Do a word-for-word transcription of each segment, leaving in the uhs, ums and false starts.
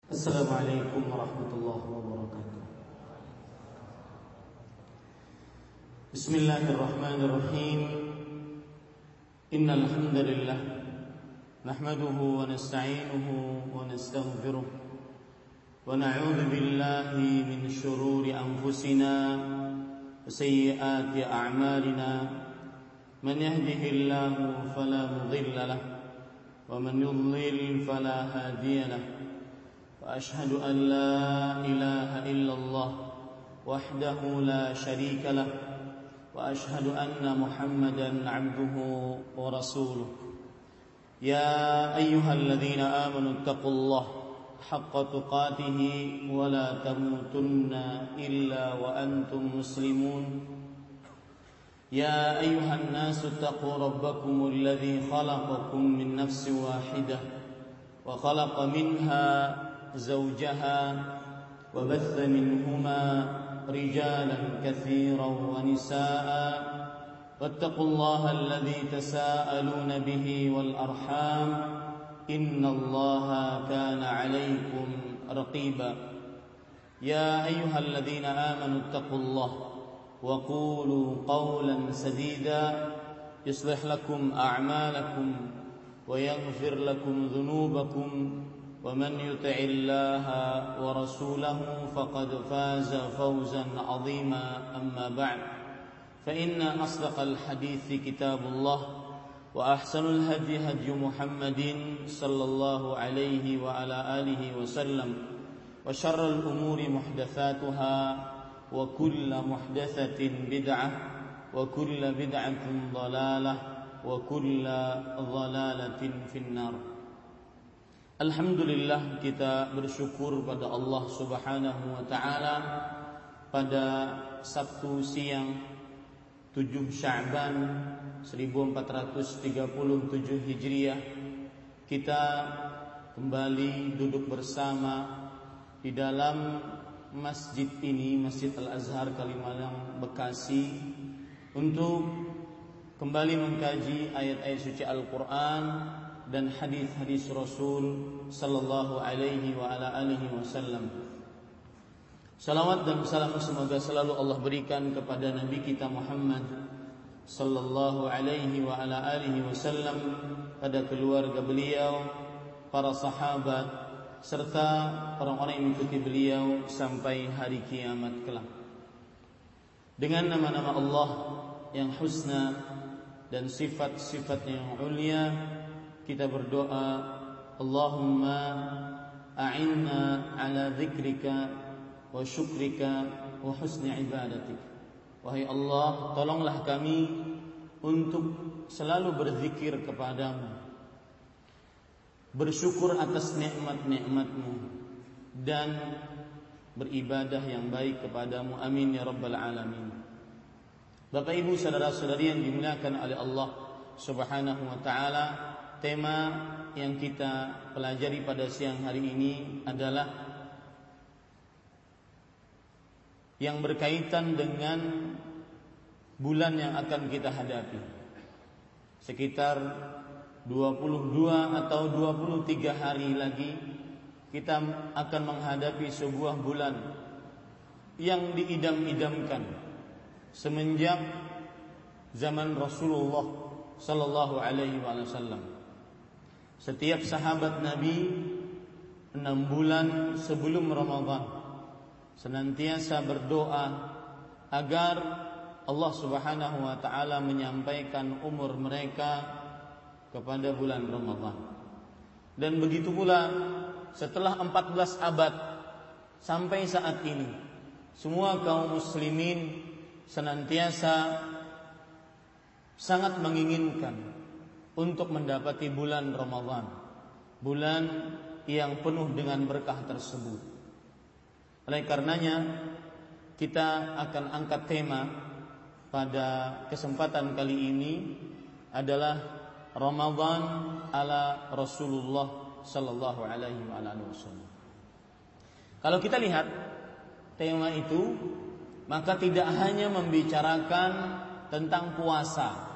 Assalamualaikum warahmatullahi wabarakatuh. Bismillahirrahmanirrahim. Innal hamdalillah nahmaduhu wa nasta'inuhu wa nastaghfiruh wa na'udzu billahi min shururi anfusina wa sayyiati a'malina. Man yahdihillahu fala mudilla lahu wa man yudlil fala hadiya lahu. وأشهد أن لا إله إلا الله وحده لا شريك له وأشهد أن محمدا عبده ورسوله. يا أيها الذين آمنوا اتقوا الله حق تقاته ولا تموتن إلا وأنتم مسلمون. يا أيها الناس اتقوا ربكم الذي خلقكم من نفس واحدة وخلق منها زوجها وبث منهما رجالا كثيرا ونساء واتقوا الله الذي تساءلون به والأرحام إن الله كان عليكم رقيبا. يا أيها الذين آمنوا اتقوا الله وقولوا قولا سديدا يصلح لكم أعمالكم ويغفر لكم ذنوبكم ومن يطع الله ورسوله فقد فاز فوزا عظيما. أما بعد فإن أصدق الحديث كتاب الله وأحسن الهدي هدي محمد صلى الله عليه وعلى آله وسلم وشر الأمور محدثاتها وكل محدثة بدعة وكل بدعة ضلالة وكل ضلالة في النار. Alhamdulillah, kita bersyukur pada Allah Subhanahu wa taala pada Sabtu siang tujuh Sya'ban seribu empat ratus tiga puluh tujuh Hijriah kita kembali duduk bersama di dalam masjid ini, Masjid Al-Azhar Kalimalang Bekasi, untuk kembali mengkaji ayat-ayat suci Al-Qur'an dan hadis-hadis Rasul sallallahu alaihi wa ala alihi wasallam. Salawat dan salam semoga selalu Allah berikan kepada Nabi kita Muhammad sallallahu alaihi wa ala alihi wasallam, pada keluarga beliau, para sahabat, serta orang-orang yang mengikuti beliau sampai hari kiamat kelak. Dengan nama-nama Allah yang husna dan sifat-sifatnya yang ulia, kita berdoa, Allahumma a'inna ala dzikrika wa syukrika wa husni ibadatik. Wahai Allah, tolonglah kami untuk selalu berzikir kepadamu, bersyukur atas nikmat-nikmatmu, dan beribadah yang baik kepadamu. Amin ya rabbal alamin. Bapak ibu saudara-saudari yang dimuliakan oleh Allah Subhanahu wa taala, tema yang kita pelajari pada siang hari ini adalah yang berkaitan dengan bulan yang akan kita hadapi. Sekitar dua puluh dua atau dua puluh tiga hari lagi kita akan menghadapi sebuah bulan yang diidam-idamkan semenjak zaman Rasulullah sallallahu alaihi wasallam. Setiap sahabat Nabi enam bulan sebelum Ramadan senantiasa berdoa agar Allah Subhanahu wa taala menyampaikan umur mereka kepada bulan Ramadan. Dan begitu pula setelah empat belas abad sampai saat ini, semua kaum muslimin senantiasa sangat menginginkan untuk mendapati bulan Ramadan, bulan yang penuh dengan berkah tersebut. Oleh karenanya kita akan angkat tema pada kesempatan kali ini adalah Ramadan ala Rasulullah sallallahu alaihi wasallam. Kalau kita lihat tema itu, maka tidak hanya membicarakan tentang puasa.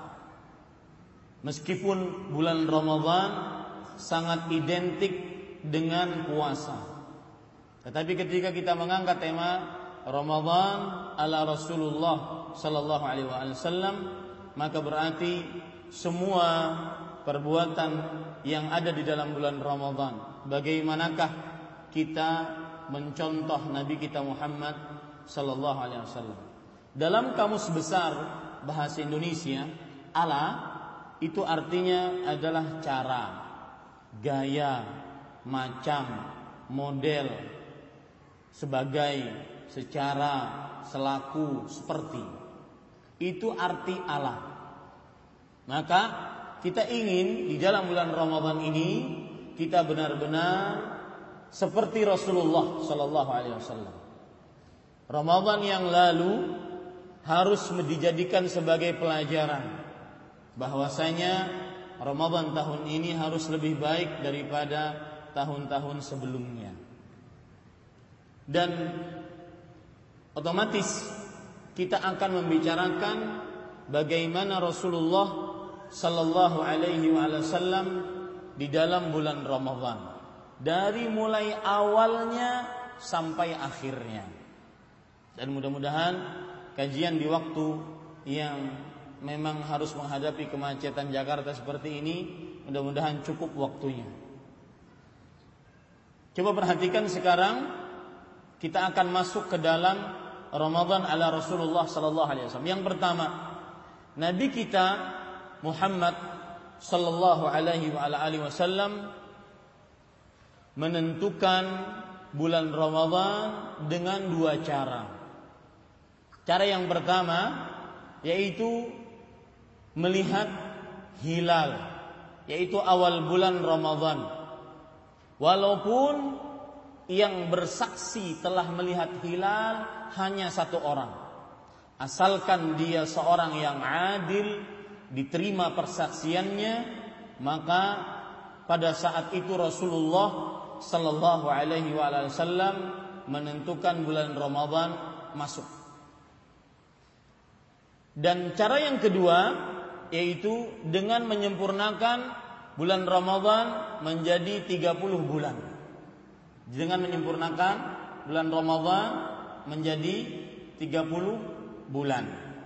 Meskipun bulan Ramadan sangat identik dengan puasa, Tetapi ketika kita mengangkat tema Ramadan ala Rasulullah sallallahu alaihi wasallam, maka berarti semua perbuatan yang ada di dalam bulan Ramadan, bagaimanakah kita mencontoh Nabi kita Muhammad sallallahu alaihi wasallam. Dalam kamus besar bahasa Indonesia, ala itu artinya adalah cara, gaya, macam, model, sebagai, secara, selaku, seperti. Itu arti ala. Maka kita ingin di dalam bulan Ramadan ini kita benar-benar seperti Rasulullah sallallahu alaihi wasallam. Ramadan yang lalu harus dijadikan sebagai pelajaran bahwasanya Ramadan tahun ini harus lebih baik daripada tahun-tahun sebelumnya. Dan otomatis kita akan membicarakan bagaimana Rasulullah sallallahu alaihi wasallam di dalam bulan Ramadan, dari mulai awalnya sampai akhirnya. Dan mudah-mudahan kajian di waktu yang memang harus menghadapi kemacetan Jakarta seperti ini, mudah-mudahan cukup waktunya. Coba perhatikan sekarang, kita akan masuk ke dalam Ramadan ala Rasulullah sallallahu alaihi wasallam. Yang pertama, Nabi kita Muhammad sallallahu alaihi wasallam menentukan bulan Ramadan dengan dua cara. Cara yang pertama yaitu melihat hilal, yaitu awal bulan Ramadan. Walaupun yang bersaksi telah melihat hilal hanya satu orang, asalkan dia seorang yang adil, diterima persaksiannya, maka pada saat itu Rasulullah sallallahu alaihi wasallam menentukan bulan Ramadan masuk. Dan cara yang kedua yaitu dengan menyempurnakan bulan Ramadan menjadi tiga puluh bulan. Dengan menyempurnakan bulan Ramadan menjadi tiga puluh bulan.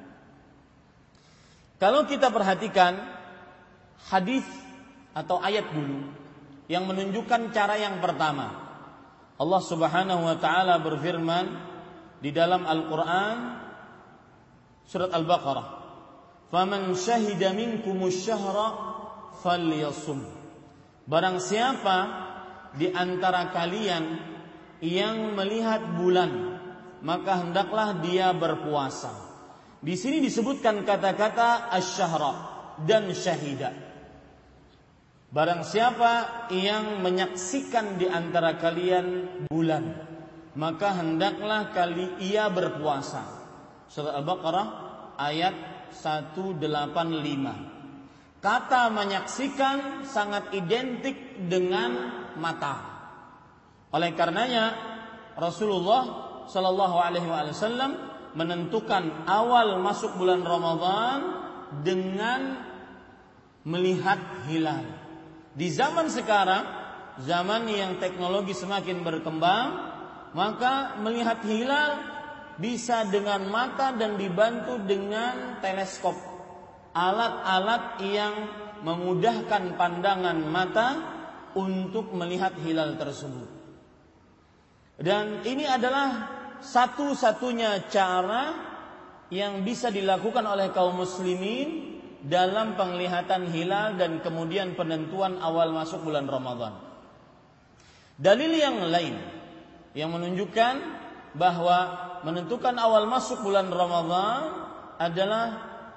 Kalau kita perhatikan hadis atau ayat dulu yang menunjukkan cara yang pertama, Allah Subhanahu wa taala berfirman di dalam Al-Qur'an surat Al-Baqarah, "Faman syahida minkumus syahra falyasum." Barang siapa di antara kalian yang melihat bulan, maka hendaklah dia berpuasa. Di sini disebutkan kata-kata asy-syahra dan syahida. Barang siapa yang menyaksikan di antara kalian bulan, maka hendaklah kali ia berpuasa. Surat Al-Baqarah ayat seratus delapan puluh lima. Kata menyaksikan sangat identik dengan mata. Oleh karenanya Rasulullah sallallahu alaihi wasallam menentukan awal masuk bulan Ramadan dengan melihat hilal. Di zaman sekarang, zaman yang teknologi semakin berkembang, maka melihat hilal bisa dengan mata dan dibantu dengan teleskop, alat-alat yang memudahkan pandangan mata untuk melihat hilal tersebut. Dan ini adalah satu-satunya cara yang bisa dilakukan oleh kaum muslimin dalam penglihatan hilal dan kemudian penentuan awal masuk bulan Ramadan. Dalil yang lain yang menunjukkan bahwa menentukan awal masuk bulan Ramadan adalah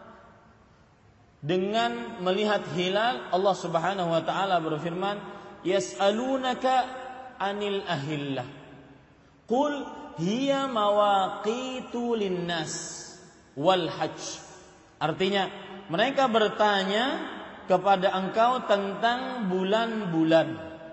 dengan melihat hilal. Allah Subhanahu wa taala berfirman, "Yas'alunaka 'anil ahillah. Qul hiya mawaqitu linnas wal hajj." Artinya, mereka bertanya kepada engkau tentang bulan-bulan,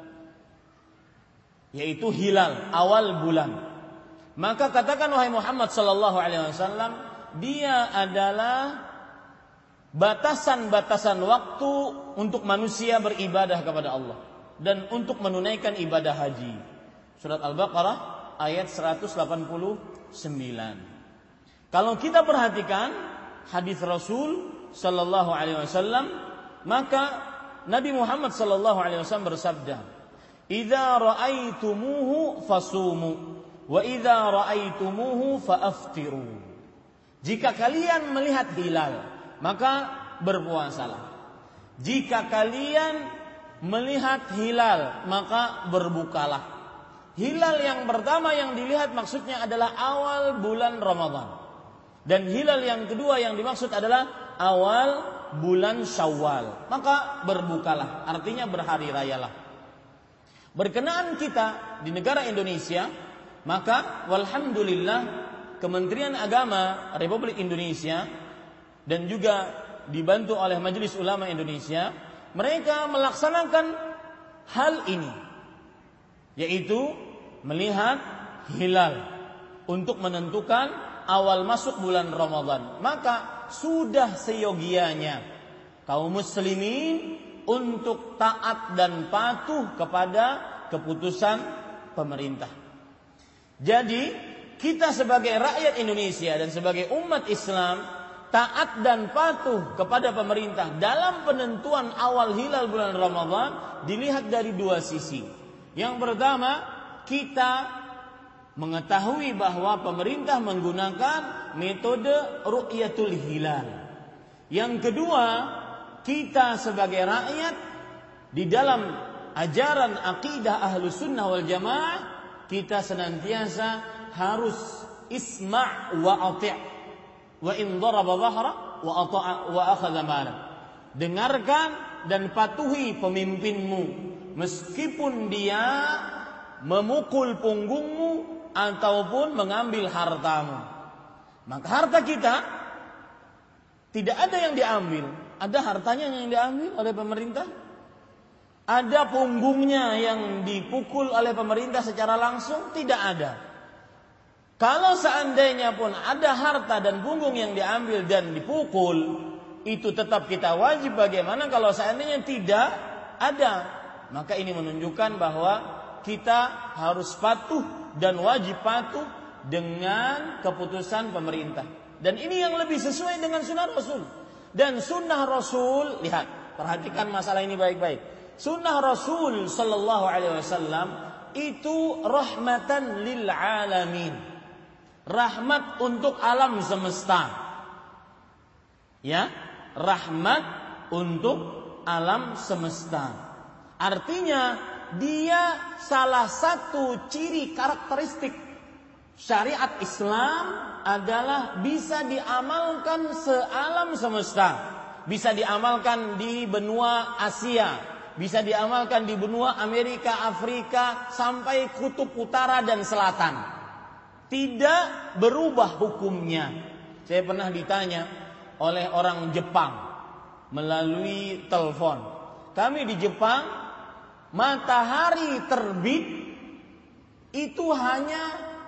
yaitu hilal, awal bulan. Maka katakan wahai Muhammad sallallahu alaihi wasallam, dia adalah batasan-batasan waktu untuk manusia beribadah kepada Allah dan untuk menunaikan ibadah haji. Surat Al-Baqarah ayat seratus delapan puluh sembilan. Kalau kita perhatikan hadis Rasul sallallahu alaihi wasallam, maka Nabi Muhammad sallallahu alaihi wasallam bersabda, "Idza ra'aitumuhu fasumu wa idza ra'aitumuhu faaftiru." Jika kalian melihat hilal, maka berpuasalah. Jika kalian melihat hilal, maka berbukalah. Hilal yang pertama yang dilihat maksudnya adalah awal bulan Ramadan. Dan hilal yang kedua yang dimaksud adalah awal bulan Syawal. Maka berbukalah, artinya berhari rayalah. Berkenaan kita di negara Indonesia, maka walhamdulillah Kementerian Agama Republik Indonesia dan juga dibantu oleh Majelis Ulama Indonesia, mereka melaksanakan hal ini, yaitu melihat hilal untuk menentukan awal masuk bulan Ramadan. Maka sudah seyogianya kaum muslimin untuk taat dan patuh kepada keputusan pemerintah. Jadi kita sebagai rakyat Indonesia dan sebagai umat Islam taat dan patuh kepada pemerintah dalam penentuan awal hilal bulan Ramadan dilihat dari dua sisi. Yang pertama, kita mengetahui bahwa pemerintah menggunakan metode ru'yatul hilal. Yang kedua, kita sebagai rakyat di dalam ajaran akidah Ahlus Sunnah wal Jamaah, kita senantiasa harus isma' wa ati', wa in daraba dhahra wa ata'a wa akhadha mala. Dengarkan dan patuhi pemimpinmu meskipun dia memukul punggungmu ataupun mengambil hartamu. Maka harta kita tidak ada yang diambil. Ada hartanya yang diambil oleh pemerintah, ada punggungnya yang dipukul oleh pemerintah secara langsung, tidak ada. Kalau seandainya pun ada harta dan punggung yang diambil dan dipukul, itu tetap kita wajib. Bagaimana kalau seandainya tidak ada? Maka ini menunjukkan bahwa kita harus patuh dan wajib patuh dengan keputusan pemerintah. Dan ini yang lebih sesuai dengan sunnah Rasul. Dan sunnah Rasul, lihat, perhatikan masalah ini baik-baik. Sunnah Rasul sallallahu alaihi wasallam itu rahmatan lil alamin. Rahmat untuk alam semesta. Ya, rahmat untuk alam semesta. Artinya dia salah satu ciri karakteristik syariat Islam adalah bisa diamalkan sealam semesta. Bisa diamalkan di benua Asia, bisa diamalkan di benua Amerika, Afrika, sampai kutub utara dan selatan. Tidak berubah hukumnya. Saya pernah ditanya oleh orang Jepang melalui telepon. Kami di Jepang, matahari terbit itu hanya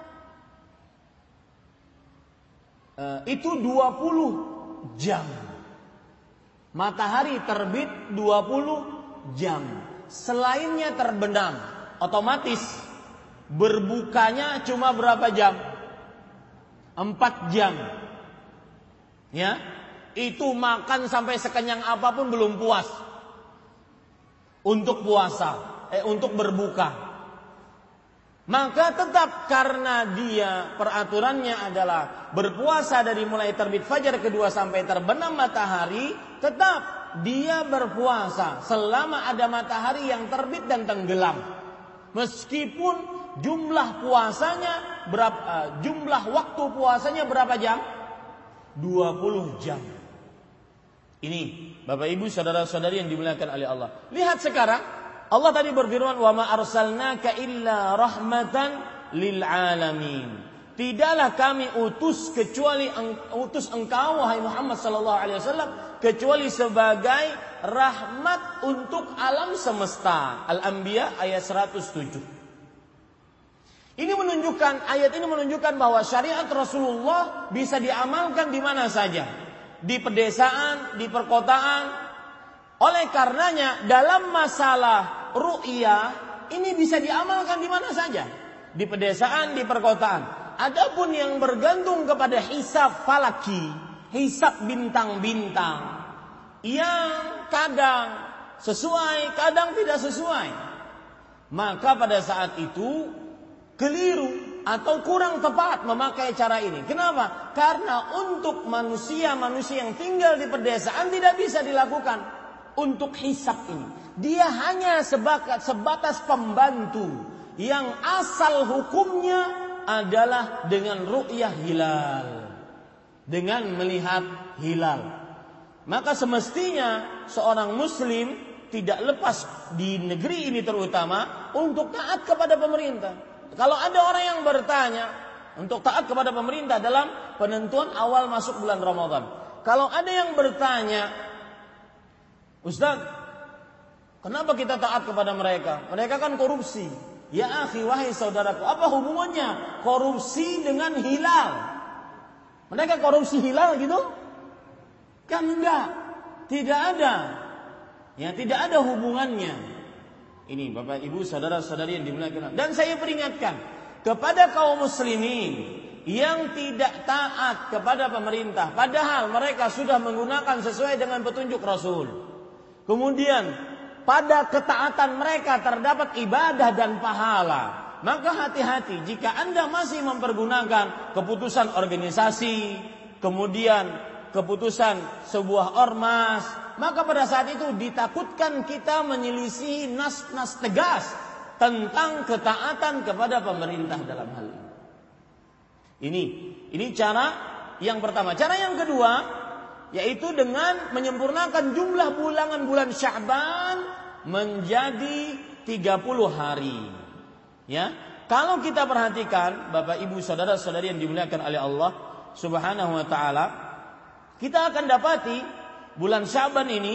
uh, itu dua puluh jam. Matahari terbit dua puluh jam. Selainnya terbenam. Otomatis berbukanya cuma berapa jam? Empat jam. Ya, itu makan sampai sekenyang apapun belum puas. Untuk puasa, eh untuk berbuka. Maka tetap karena dia peraturannya adalah berpuasa dari mulai terbit fajar kedua sampai terbenam matahari, tetap dia berpuasa selama ada matahari yang terbit dan tenggelam. Meskipun jumlah puasanya berapa, uh, jumlah waktu puasanya berapa jam? dua puluh jam. Ini Bapak Ibu saudara-saudari yang dimuliakan oleh Allah. Lihat sekarang, Allah tadi berfirman, "Wa ma arsalnaka illa rahmatan lil alamin." Tidaklah kami utus kecuali utus engkau wahai Muhammad sallallahu alaihi wasallam kecuali sebagai rahmat untuk alam semesta. Al-Anbiya ayat seratus tujuh. Ini menunjukkan, ayat ini menunjukkan bahwa syariat Rasulullah bisa diamalkan di mana saja. Di pedesaan, di perkotaan. Oleh karenanya dalam masalah ru'yah ini bisa diamalkan di mana saja. di pedesaan, di perkotaan. Adapun yang bergantung kepada hisab falaki, hisab bintang-bintang, yang kadang sesuai, kadang tidak sesuai, maka pada saat itu keliru atau kurang tepat memakai cara ini. Kenapa? Karena untuk manusia-manusia yang tinggal di pedesaan tidak bisa dilakukan untuk hisab ini. Dia hanya sebatas, sebatas pembantu yang asal hukumnya adalah dengan ru'yah hilal, dengan melihat hilal. Maka semestinya seorang muslim tidak lepas di negeri ini terutama untuk taat kepada pemerintah. Kalau ada orang yang bertanya untuk taat kepada pemerintah dalam penentuan awal masuk bulan Ramadan. Kalau ada yang bertanya, Ustaz, kenapa kita taat kepada mereka? Mereka kan korupsi. Ya akhi, wahai saudaraku, apa hubungannya korupsi dengan hilal? Mereka korupsi hilal gitu? Kan enggak. Tidak ada. Ya, tidak ada hubungannya. Ini Bapak Ibu saudara-saudari yang dimuliakan. Dan saya peringatkan kepada kaum muslimin yang tidak taat kepada pemerintah, padahal mereka sudah menggunakan sesuai dengan petunjuk Rasul. Kemudian pada ketaatan mereka terdapat ibadah dan pahala. Maka hati-hati jika Anda masih mempergunakan keputusan organisasi, kemudian keputusan sebuah ormas, maka pada saat itu ditakutkan kita menyelisihi nas-nas tegas tentang ketaatan kepada pemerintah dalam hal ini. Ini, ini cara yang pertama. Cara yang kedua, yaitu dengan menyempurnakan jumlah bulan Sya'ban menjadi tiga puluh hari. Ya, kalau kita perhatikan Bapak Ibu saudara-saudari yang dimuliakan oleh Allah Subhanahu wa taala, kita akan dapati bulan Sya'ban ini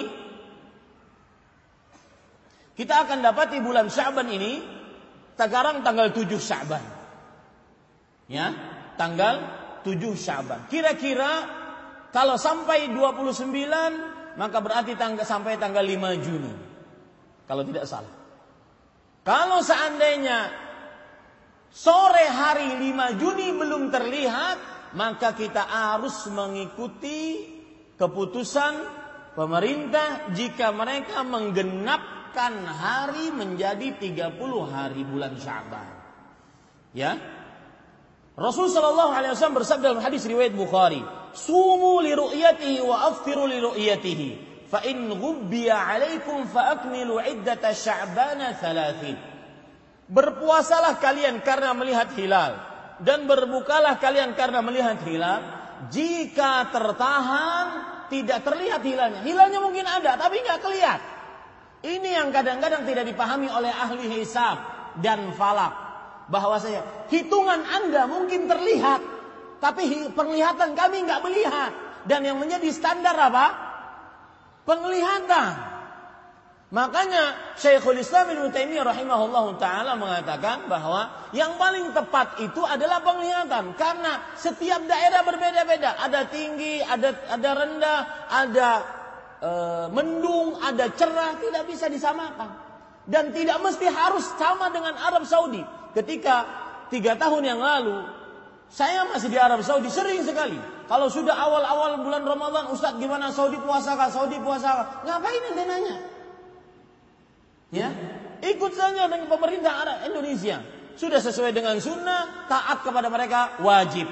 kita akan dapati bulan Sya'ban ini sekarang tanggal tujuh Sya'ban. Ya, tanggal tujuh Sya'ban. Kira-kira kalau sampai dua puluh sembilan maka berarti tanggal, sampai tanggal lima Juni. Kalau tidak salah. Kalau seandainya sore hari lima Juni belum terlihat, maka kita harus mengikuti keputusan pemerintah jika mereka menggenapkan hari menjadi tiga puluh hari bulan Sya'ban. Ya. Rasul sallallahu alaihi wasallam bersabda dalam hadis riwayat Bukhari, "Sumu li ru'yatihi wa aftiru li ru'yatihi." Fa in ghubbiya 'alaikum fa akmilu 'iddata Sya'bana thalathin. Berpuasalah kalian karena melihat hilal dan berbukalah kalian karena melihat hilal. Jika tertahan tidak terlihat hilalnya. Hilalnya mungkin ada tapi enggak kelihatan. Ini yang kadang-kadang tidak dipahami oleh ahli hisab dan falak, bahwasanya hitungan Anda mungkin terlihat tapi penglihatan kami enggak melihat. Dan yang menjadi standar apa? Penglihatan. Makanya Syekhul Islam Ibnu Taimiyah rahimahullahu taala mengatakan bahwa yang paling tepat itu adalah penglihatan, karena setiap daerah berbeda-beda, ada tinggi, ada ada rendah, ada e, mendung, ada cerah, tidak bisa disamakan. Dan tidak mesti harus sama dengan Arab Saudi. Ketika tiga tahun yang lalu saya masih di Arab Saudi, sering sekali kalau sudah awal-awal bulan Ramadan, Ustaz gimana Saudi puasa kah? Saudi puasa kah? Ngapain ente nanya? Ya, ikut saja dengan pemerintah Arab Indonesia. Sudah sesuai dengan sunnah, taat kepada mereka wajib.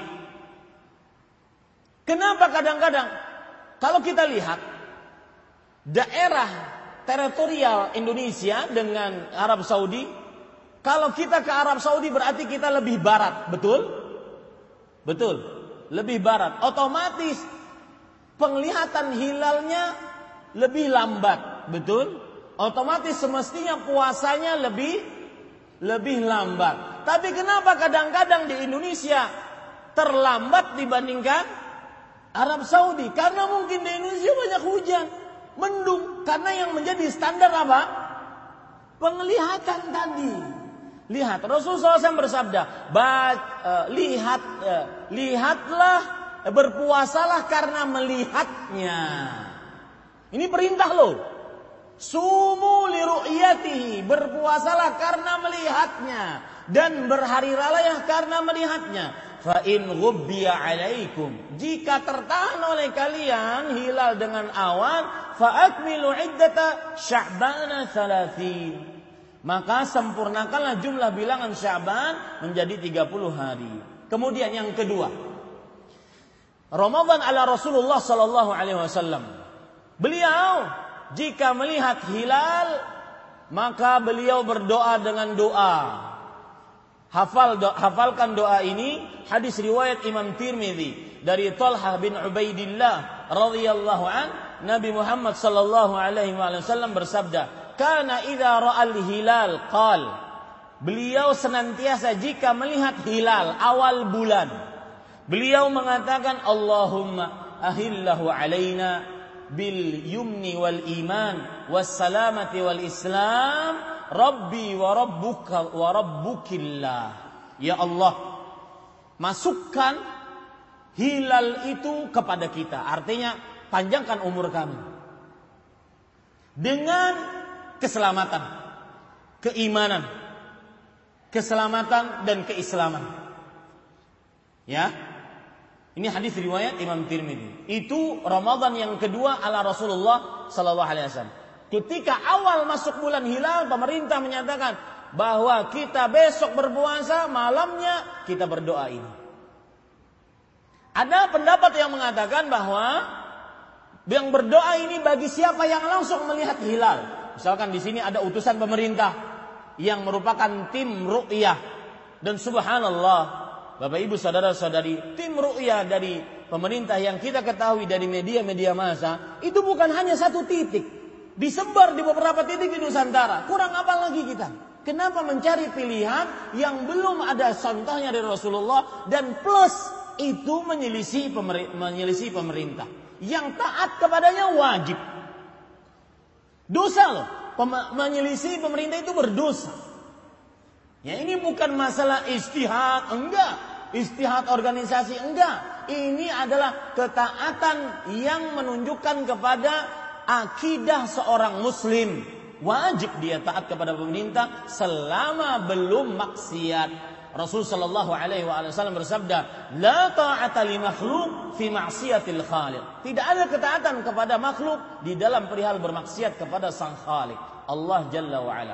Kenapa kadang-kadang kalau kita lihat daerah teritorial Indonesia dengan Arab Saudi, kalau kita ke Arab Saudi berarti kita lebih barat, betul? Betul, lebih barat. Otomatis penglihatan hilalnya lebih lambat, betul? Otomatis semestinya puasanya lebih lebih lambat. Tapi kenapa kadang-kadang di Indonesia terlambat dibandingkan Arab Saudi? Karena mungkin di Indonesia banyak hujan, mendung. Karena yang menjadi standar apa? Penglihatan tadi. Lihat, Rasulullah shallallahu alaihi wasallam bersabda, uh, lihat, uh, lihatlah, uh, berpuasalah karena melihatnya. Ini perintah loh. Sumu li ru'yatihi, berpuasalah karena melihatnya. dan berhari raya karena melihatnya. Fa in ghubbiya alaikum, jika tertahan oleh kalian hilal dengan awan, fa akmilu iddata sya'bana thalathin, maka sempurnakanlah jumlah bilangan Sya'ban menjadi tiga puluh hari. Kemudian yang kedua, Ramadan ala Rasulullah sallallahu alaihi wasallam. Beliau jika melihat hilal maka beliau berdoa dengan doa. Hafal do, hafalkan doa ini, hadis riwayat Imam Tirmidzi dari Talhah bin Ubaidillah radhiyallahu an, Nabi Muhammad sallallahu alaihi wasallam bersabda, "Kana idza ra'al hilal qal." Beliau senantiasa jika melihat hilal awal bulan, beliau mengatakan, "Allahumma ahillahu alaina bil yumni wal iman was salamati wal islam." Rabbi wa rabbuka wa rabbukillah. Ya Allah, masukkan hilal itu kepada kita. Artinya panjangkan umur kami dengan keselamatan, keimanan, keselamatan dan keislaman. Ya. Ini hadis riwayat Imam Tirmidzi. Itu Ramadan yang kedua ala Rasulullah sallallahu alaihi wasallam. Ketika awal masuk bulan hilal, pemerintah menyatakan bahwa kita besok berpuasa, malamnya kita berdoa ini. Ada pendapat yang mengatakan bahwa yang berdoa ini bagi siapa yang langsung melihat hilal. Misalkan di sini ada utusan pemerintah yang merupakan tim ru'yah, dan subhanallah, Bapak Ibu saudara-saudari, tim ru'yah dari pemerintah yang kita ketahui dari media-media massa itu bukan hanya satu titik. Disebar di beberapa titik di Nusantara. Kurang apa lagi kita? Kenapa mencari pilihan yang belum ada contohnya dari Rasulullah, dan plus itu menyelisih pemerintah, menyelisih pemerintah. Yang taat kepadanya wajib. Dosa loh. Pem- menyelisih pemerintah itu berdosa. Ya, ini bukan masalah istihad, enggak. Istihad organisasi, enggak. Ini adalah ketaatan yang menunjukkan kepada akidah seorang muslim. Wajib dia taat kepada pemerintah selama belum maksiat. Rasul sallallahu alaihi wasallam bersabda, "La ta'ata li makhluq fi ma'siyatil khaliq." Tidak ada ketaatan kepada makhluk di dalam perihal bermaksiat kepada sang Khaliq, Allah Jalla wa Ala.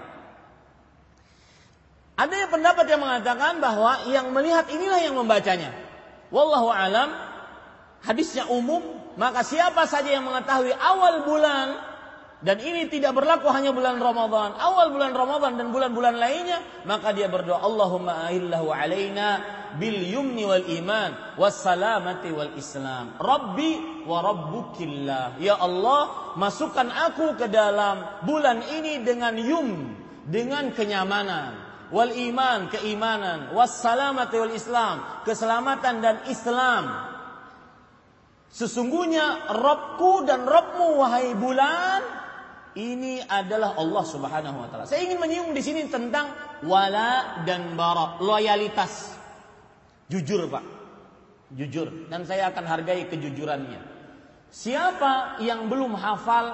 Ada yang pendapat yang mengatakan bahwa yang melihat inilah yang membacanya. Wallahu alam, hadisnya umum, maka siapa saja yang mengetahui awal bulan, dan ini tidak berlaku hanya bulan Ramadan, awal bulan Ramadan dan bulan-bulan lainnya, maka dia berdoa, Allahumma ahillahu alaina bil yumni wal iman was salamati wal islam. Rabbi wa rabbukillah. Ya Allah, masukkan aku ke dalam bulan ini dengan yum, dengan kenyamanan, wal iman, keimanan, was salamati wal islam, keselamatan dan Islam. Sesungguhnya Rabbku dan Rabbmu wahai bulan, ini adalah Allah Subhanahu wa taala. Saya ingin menyinggung di sini tentang wala dan bara, loyalitas. Jujur, Pak. Jujur, dan saya akan hargai kejujurannya. Siapa yang belum hafal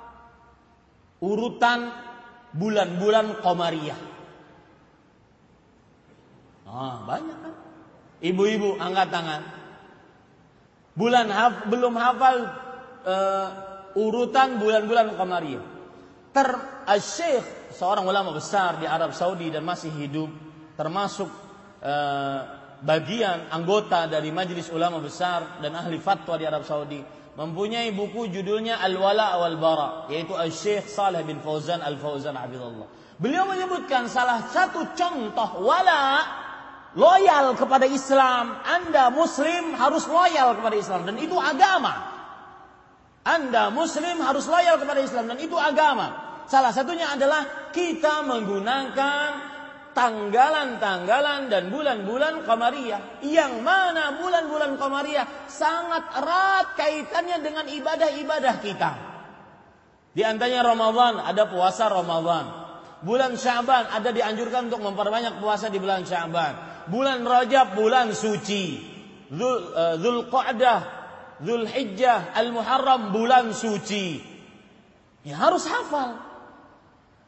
urutan bulan-bulan Qamariyah? Ah, banyak kan? Ibu-ibu angkat tangan. Bulan haf, belum hafal uh, urutan bulan-bulan Qamariyah. Ter Syekh, seorang ulama besar di Arab Saudi dan masih hidup, termasuk uh, bagian anggota dari Majelis Ulama Besar dan ahli fatwa di Arab Saudi, mempunyai buku judulnya Al-Wala wal Bara, yaitu Syekh Saleh bin Fauzan Al-Fauzan hafizallah. Beliau menyebutkan salah satu contoh wala, loyal kepada Islam. Anda muslim harus loyal kepada Islam, dan itu agama. Anda muslim harus loyal kepada Islam, dan itu agama. Salah satunya adalah kita menggunakan tanggalan-tanggalan dan bulan-bulan Qamariyah, yang mana bulan-bulan Qamariyah sangat erat kaitannya dengan ibadah-ibadah kita. Di antaranya Ramadan, ada puasa Ramadan. Bulan Sya'ban ada dianjurkan untuk memperbanyak puasa di bulan Sya'ban. Bulan Rajab bulan suci. Dzulqa'dah, Dzulhijjah, Al-Muharram bulan suci. Ya harus hafal.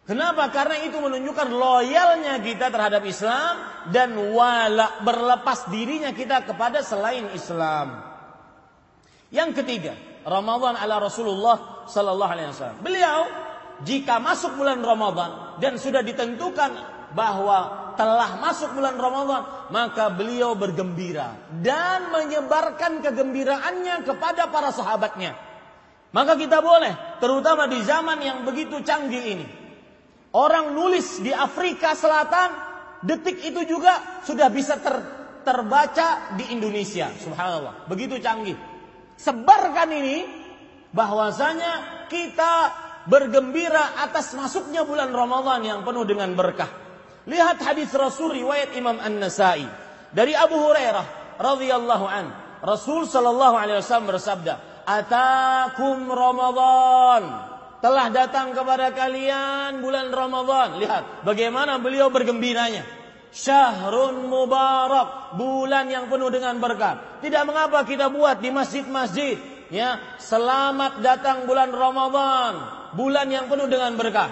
Kenapa? Karena itu menunjukkan loyalnya kita terhadap Islam dan wala berlepas dirinya kita kepada selain Islam. Yang ketiga, Ramadan ala Rasulullah sallallahu alaihi wasallam. Beliau jika masuk bulan Ramadan dan sudah ditentukan bahwa telah masuk bulan Ramadan, maka beliau bergembira dan menyebarkan kegembiraannya kepada para sahabatnya. Maka kita boleh, terutama di zaman yang begitu canggih ini. Orang nulis di Afrika Selatan, detik itu juga sudah bisa ter, terbaca di Indonesia. Subhanallah, begitu canggih. Sebarkan ini, bahwasanya kita bergembira atas masuknya bulan Ramadan yang penuh dengan berkah. Lihat hadis Rasul riwayat Imam An-Nasa'i dari Abu Hurairah radhiyallahu an. Rasul sallallahu alaihi wasallam bersabda, "Atakum Ramadan." Telah datang kepada kalian bulan Ramadan. Lihat bagaimana beliau bergembiranya. Syahrun mubarak, bulan yang penuh dengan berkah. Tidak mengapa kita buat di masjid-masjid, ya, selamat datang bulan Ramadan, bulan yang penuh dengan berkah.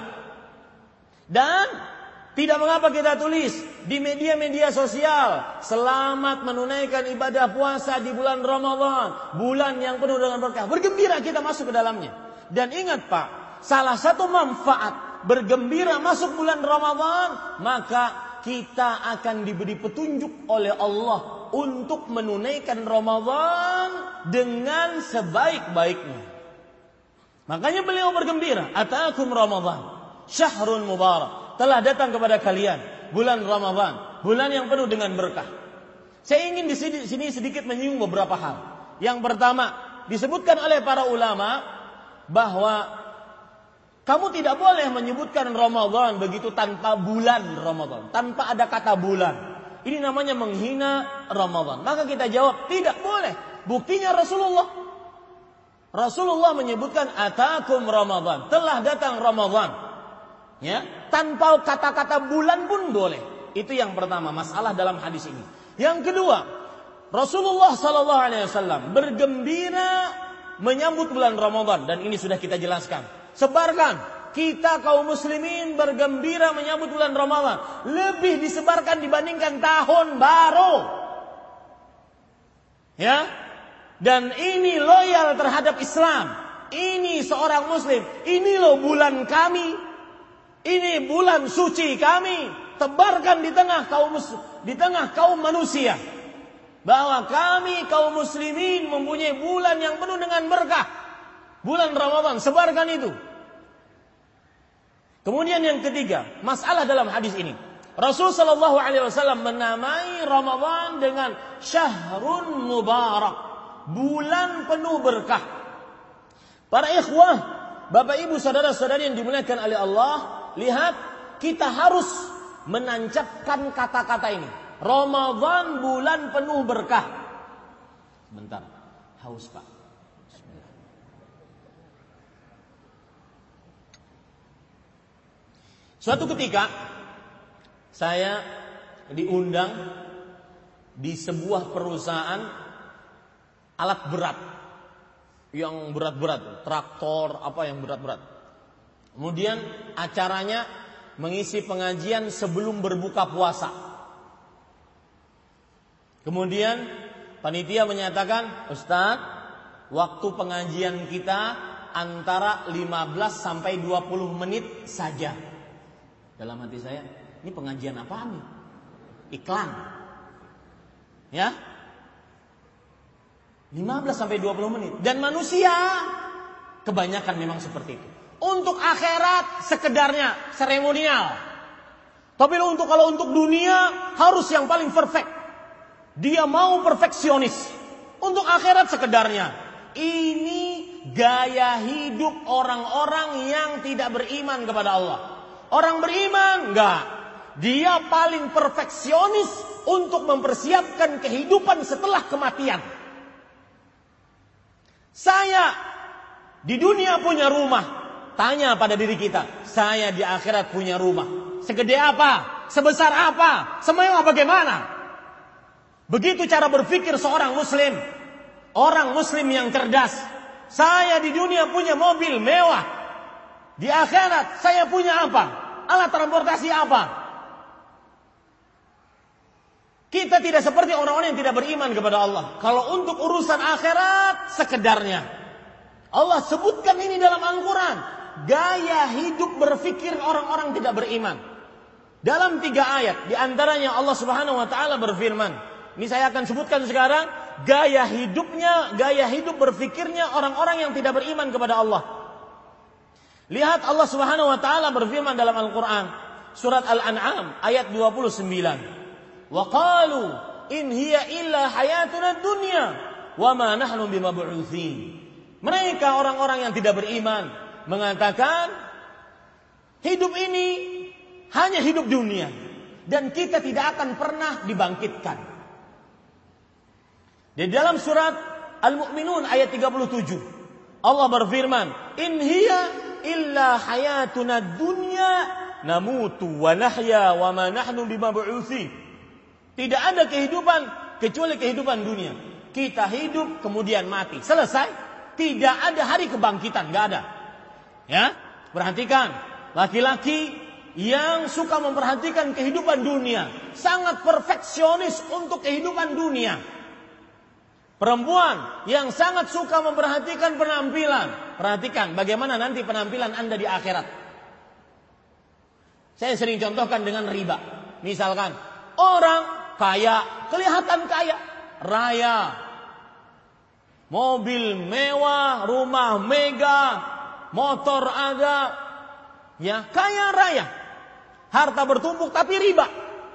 Dan tidak mengapa kita tulis di media-media sosial, selamat menunaikan ibadah puasa di bulan Ramadan, bulan yang penuh dengan berkah. Bergembira kita masuk ke dalamnya. Dan ingat Pak, salah satu manfaat bergembira masuk bulan Ramadan, maka kita akan diberi petunjuk oleh Allah untuk menunaikan Ramadan dengan sebaik-baiknya. Makanya beliau bergembira, atakum Ramadan, syahrun mubarak. Telah datang kepada kalian bulan Ramadan, bulan yang penuh dengan berkah. Saya ingin di sini, sini sedikit menyinggung beberapa hal. Yang pertama, disebutkan oleh para ulama bahwa kamu tidak boleh menyebutkan Ramadan begitu tanpa bulan Ramadan, tanpa ada kata bulan. Ini namanya menghina Ramadan. Maka kita jawab, tidak boleh. Buktinya Rasulullah. Rasulullah menyebutkan atakum Ramadan, telah datang Ramadan. Ya, tanpa kata-kata bulan pun boleh. Itu yang pertama, masalah dalam hadis ini. Yang kedua, Rasulullah sallallahu alaihi wasallam bergembira menyambut bulan Ramadan, dan ini sudah kita jelaskan. Sebarkan, kita kaum muslimin bergembira menyambut bulan Ramadan. Lebih disebarkan dibandingkan tahun baru. Ya. Dan ini loyal terhadap Islam. Ini seorang muslim. Ini loh bulan kami. Ini bulan suci kami. Tebarkan di tengah kaum di tengah kaum manusia bahwa kami kaum muslimin mempunyai bulan yang penuh dengan berkah. Bulan Ramadan, sebarkan itu. Kemudian yang ketiga, masalah dalam hadis ini. Rasul sallallahu alaihi wasallam menamai Ramadan dengan syahrun mubarak, bulan penuh berkah. Para ikhwah, Bapak Ibu saudara-saudari yang dimuliakan oleh Allah, lihat kita harus menancapkan kata-kata ini. Ramadan bulan penuh berkah. Bentar, haus Pak. Bismillah. Suatu ketika saya diundang di sebuah perusahaan alat berat yang berat-berat, traktor apa yang berat-berat. Kemudian acaranya mengisi pengajian sebelum berbuka puasa. Kemudian panitia menyatakan, Ustaz, waktu pengajian kita antara lima belas sampai dua puluh menit saja. Dalam hati saya, ini pengajian apaan nih? Iklan. Ya? lima belas sampai dua puluh menit. Dan manusia kebanyakan memang seperti itu. Untuk akhirat sekedarnya seremonial. Tapi untuk kalau untuk dunia harus yang paling perfect. Dia mau perfeksionis. Untuk akhirat sekedarnya. Ini gaya hidup orang-orang yang tidak beriman kepada Allah. Orang beriman enggak. Dia paling perfeksionis untuk mempersiapkan kehidupan setelah kematian. Saya di dunia punya rumah. Tanya pada diri kita, saya di akhirat punya rumah. Segede apa? Sebesar apa? Semewah bagaimana? Begitu cara berpikir seorang muslim. Orang muslim yang cerdas. Saya di dunia punya mobil mewah. Di akhirat saya punya apa? Alat transportasi apa? Kita tidak seperti orang-orang yang tidak beriman kepada Allah. Kalau untuk urusan akhirat, sekedarnya. Allah sebutkan ini dalam Al-Quran. Gaya hidup berfikir orang-orang tidak beriman. Dalam tiga ayat. Di antaranya Allah Subhanahu Wa Taala berfirman. Ini saya akan sebutkan sekarang. Gaya hidupnya, gaya hidup berfikirnya orang-orang yang tidak beriman kepada Allah. Lihat Allah Subhanahu Wa Taala berfirman dalam Al-Quran. Surat Al-An'am ayat dua puluh sembilan. Wa qalu in hiya illa hayatuna dunya wa ma nahnu bimab'utsin. Mereka orang-orang yang tidak beriman mengatakan hidup ini hanya hidup dunia dan kita tidak akan pernah dibangkitkan. Di dalam surat Al-Mu'minun ayat tiga puluh tujuh Allah berfirman, in hiya illa hayatuna dunya namutu wa nahya wa ma nahnu bimab'utsin. Tidak ada kehidupan kecuali kehidupan dunia. Kita hidup kemudian mati. Selesai. Tidak ada hari kebangkitan, enggak ada. Ya, perhatikan. Laki-laki yang suka memperhatikan kehidupan dunia, sangat perfeksionis untuk kehidupan dunia. Perempuan yang sangat suka memperhatikan penampilan. Perhatikan bagaimana nanti penampilan Anda di akhirat. Saya sering contohkan dengan riba. Misalkan orang kaya, kelihatan kaya, raya, mobil mewah, rumah mega, motor ada, ya kaya raya, harta bertumpuk tapi riba.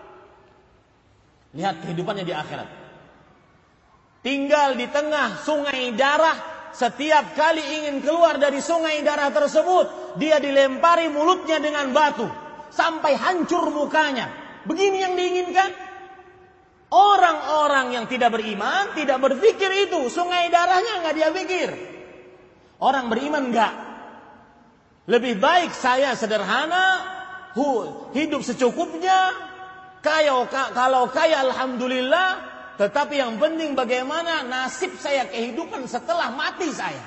Lihat kehidupannya di akhirat. Tinggal di tengah sungai darah, setiap kali ingin keluar dari sungai darah tersebut, dia dilempari mulutnya dengan batu sampai hancur mukanya. Begini yang diinginkan. Orang-orang yang tidak beriman tidak berpikir itu. Sungai darahnya enggak dia pikir. Orang beriman enggak. Lebih baik saya sederhana, hidup secukupnya, kaya kalau kaya alhamdulillah, tetapi yang penting bagaimana nasib saya, kehidupan setelah mati saya.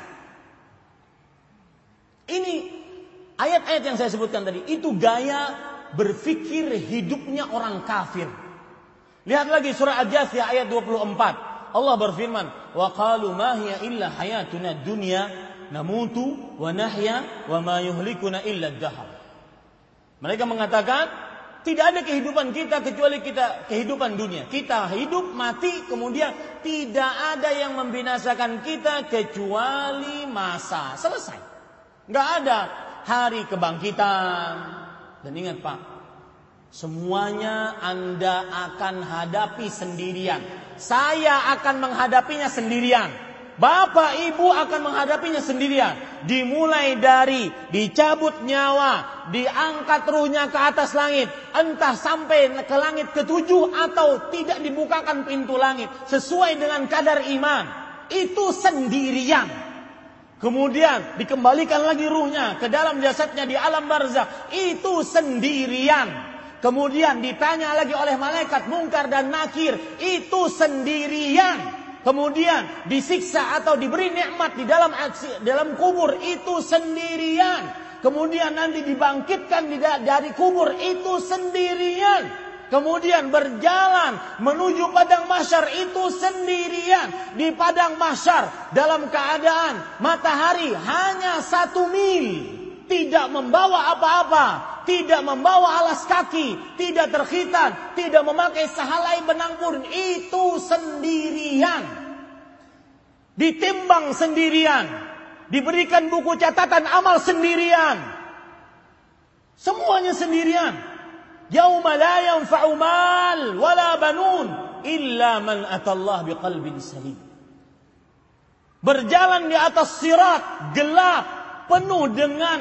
Ini ayat-ayat yang saya sebutkan tadi, itu gaya berpikir hidupnya orang kafir. Lihat lagi surah Al-Jathiyah ayat dua puluh empat. Allah berfirman, "Wa qalu ma hiya illa hayatuna dunya namutu wa nahya wa ma yuhlikuna illa ad-dahr." Mereka mengatakan, tidak ada kehidupan kita kecuali kita kehidupan dunia. Kita hidup, mati, kemudian tidak ada yang membinasakan kita kecuali masa. Selesai. Enggak ada hari kebangkitan. Dan ingat Pak, semuanya Anda akan hadapi sendirian. Saya akan menghadapinya sendirian. Bapak ibu akan menghadapinya sendirian. Dimulai dari dicabut nyawa, diangkat ruhnya ke atas langit, entah sampai ke langit ketujuh atau tidak dibukakan pintu langit, sesuai dengan kadar iman. Itu sendirian. Kemudian dikembalikan lagi ruhnya ke dalam jasadnya di alam barzakh. Itu sendirian. Kemudian ditanya lagi oleh malaikat Munkar dan Nakir, itu sendirian. Kemudian disiksa atau diberi nikmat di dalam dalam kubur, itu sendirian. Kemudian nanti dibangkitkan dari kubur, itu sendirian. Kemudian berjalan menuju padang mahsyar, itu sendirian. Di padang mahsyar dalam keadaan matahari hanya satu mil, tidak membawa apa-apa, tidak membawa alas kaki, tidak terkhitan, tidak memakai sehelai benang pun, itu sendirian. Ditimbang sendirian, diberikan buku catatan amal sendirian. Semuanya sendirian. Yauma la yanfa'u mal wala banun illa man atallah biqalbin salim. Berjalan di atas sirat gelap, penuh dengan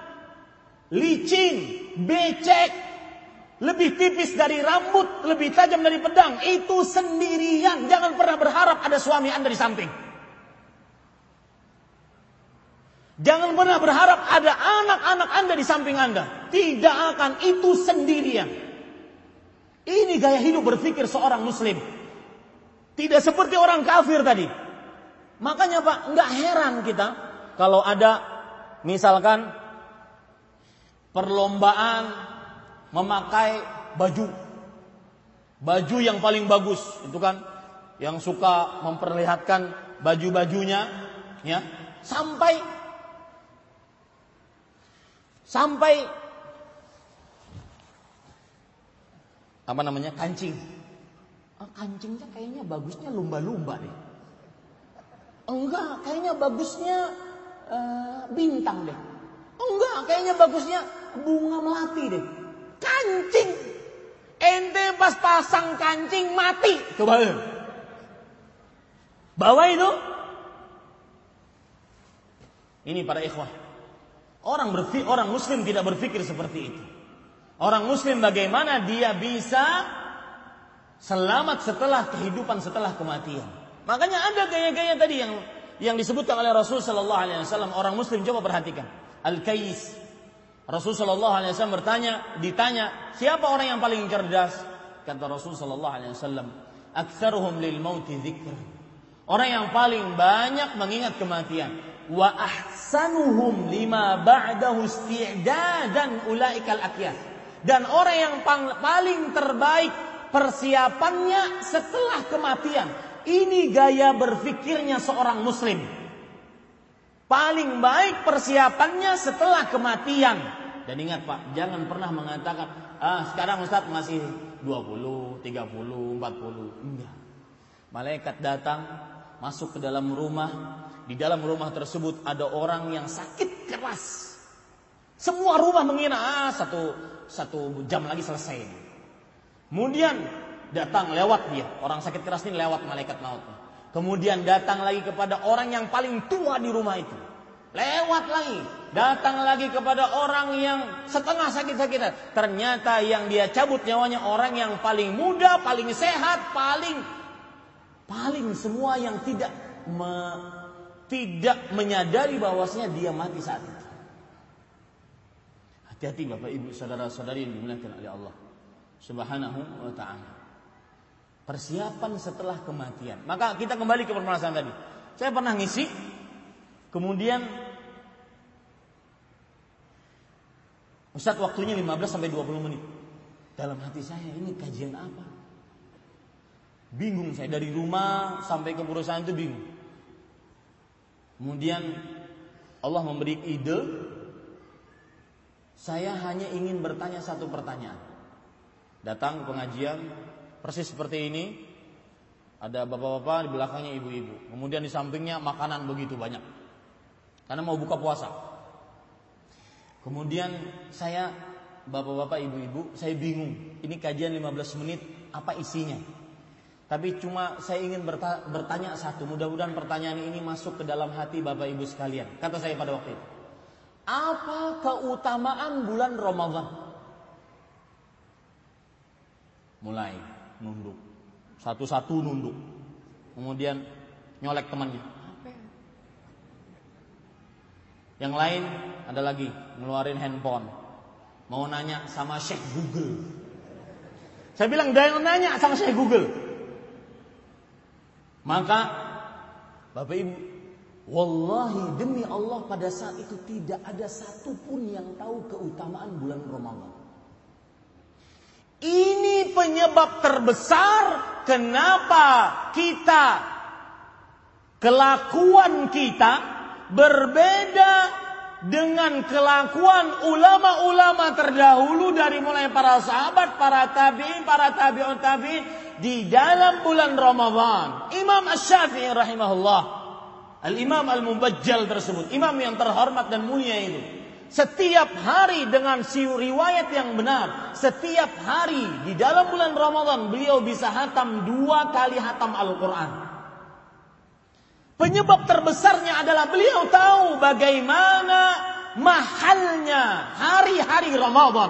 licin, becek, lebih tipis dari rambut, lebih tajam dari pedang. Itu sendirian. Jangan pernah berharap ada suami Anda di samping. Jangan pernah berharap ada anak-anak Anda di samping Anda. Tidak akan, itu sendirian. Ini gaya hidup berpikir seorang muslim. Tidak seperti orang kafir tadi. Makanya Pak, enggak heran kita kalau ada misalkan perlombaan memakai baju. Baju yang paling bagus, itu kan yang suka memperlihatkan baju-bajunya, ya. Sampai sampai apa namanya? Kancing. Ah, kancingnya kayaknya bagusnya lumba-lumba deh. Enggak, kayaknya bagusnya uh, bintang deh. Enggak, kayaknya bagusnya bunga melati deh. Kancing. Ente pas pasang kancing mati. Coba ya. Bawa itu. Ini para ikhwah. Orang berpikir, orang muslim tidak berpikir seperti itu. Orang muslim bagaimana dia bisa selamat setelah kehidupan, setelah kematian. Makanya ada gaya-gaya tadi yang yang disebutkan oleh Rasul sallallahu alaihi wasallam. Orang muslim coba perhatikan. Al-Kais. Rasul sallallahu alaihi wasallam bertanya, ditanya, siapa orang yang paling cerdas? Kata Rasul sallallahu alaihi wasallam, aktsaruhum lil mauti dzikr. Orang yang paling banyak mengingat kematian. Wa ahsanuhum lima ba'dahu isti'dadan ulaikal aqyas. Dan orang yang paling terbaik persiapannya setelah kematian. Ini gaya berfikirnya seorang muslim. Paling baik persiapannya setelah kematian. Dan ingat Pak, jangan pernah mengatakan, ah sekarang Ustaz masih dua puluh, tiga puluh, empat puluh. Enggak. Malaikat datang, masuk ke dalam rumah. Di dalam rumah tersebut ada orang yang sakit keras. Semua rumah mengira, ah satu, satu jam lagi selesai. Kemudian datang lewat dia, orang sakit keras ini lewat malaikat mautnya. Kemudian datang lagi kepada orang yang paling tua di rumah itu. Lewat lagi, datang lagi kepada orang yang setengah sakit-sakitan. Ternyata yang dia cabut nyawanya orang yang paling muda, paling sehat, paling paling semua yang tidak me, tidak menyadari bahwasanya dia mati saat itu. Hati-hati Bapak Ibu saudara-saudari yang dimuliakan oleh Allah Subhanahu wa ta'ala. Persiapan setelah kematian. Maka kita kembali ke permasalahan tadi. Saya pernah ngisi, kemudian Ustaz waktunya lima belas sampai dua puluh menit. Dalam hati saya, ini kajian apa? Bingung saya, dari rumah sampai ke perusahaan itu bingung. Kemudian Allah memberi ide. Saya hanya ingin bertanya satu pertanyaan. Datang ke pengajian persis seperti ini. Ada bapak-bapak, di belakangnya ibu-ibu. Kemudian di sampingnya makanan begitu banyak. Karena mau buka puasa. Kemudian saya, bapak-bapak, ibu-ibu, saya bingung. Ini kajian lima belas menit, apa isinya? Tapi cuma saya ingin bertanya satu. Mudah-mudahan pertanyaan ini masuk ke dalam hati bapak ibu sekalian. Kata saya pada waktu itu, apa keutamaan bulan Ramadan? Mulai nunduk, satu-satu nunduk. Kemudian nyolek temannya. Yang lain ada lagi ngeluarin handphone, mau nanya sama Syekh Google. Saya bilang jangan nanya sama Syekh Google. Maka Bapak Ibu, wallahi demi Allah pada saat itu tidak ada satupun yang tahu keutamaan bulan Ramadan. Ini penyebab terbesar kenapa kita, kelakuan kita berbeda dengan kelakuan ulama-ulama terdahulu dari mulai para sahabat, para tabi'in, para tabi'un tabi'in di dalam bulan Ramadan. Imam Asy-Syafi'i rahimahullah, Al-Imam Al-Mubajjal tersebut, imam yang terhormat dan mulia itu, setiap hari dengan si riwayat yang benar, setiap hari di dalam bulan Ramadan beliau bisa hatam dua kali hatam Al-Quran. Penyebab terbesarnya adalah beliau tahu bagaimana mahalnya hari-hari Ramadan.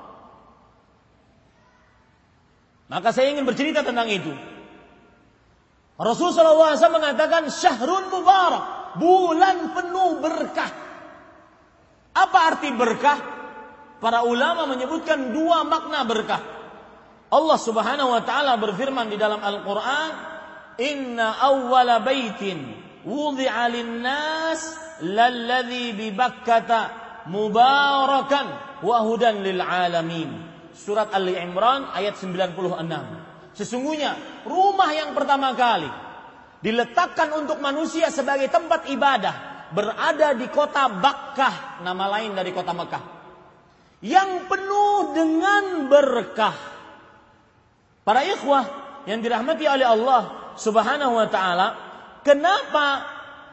Maka saya ingin bercerita tentang itu. Rasulullah shallallahu alaihi wasallam mengatakan syahrun mubarak, bulan penuh berkah. Apa arti berkah? Para ulama menyebutkan dua makna berkah. Allah Subhanahu wa taala berfirman di dalam Al-Qur'an, "Inna awwala baitin wudi'a lin-nas lalladzi bi Bakkata mubarakan wa hudan lil alamin." surat Ali Imran ayat sembilan puluh enam. Sesungguhnya rumah yang pertama kali diletakkan untuk manusia sebagai tempat ibadah berada di kota Bakkah, nama lain dari kota Mekah, yang penuh dengan berkah. Para ikhwah yang dirahmati oleh Allah Subhanahu wa taala, kenapa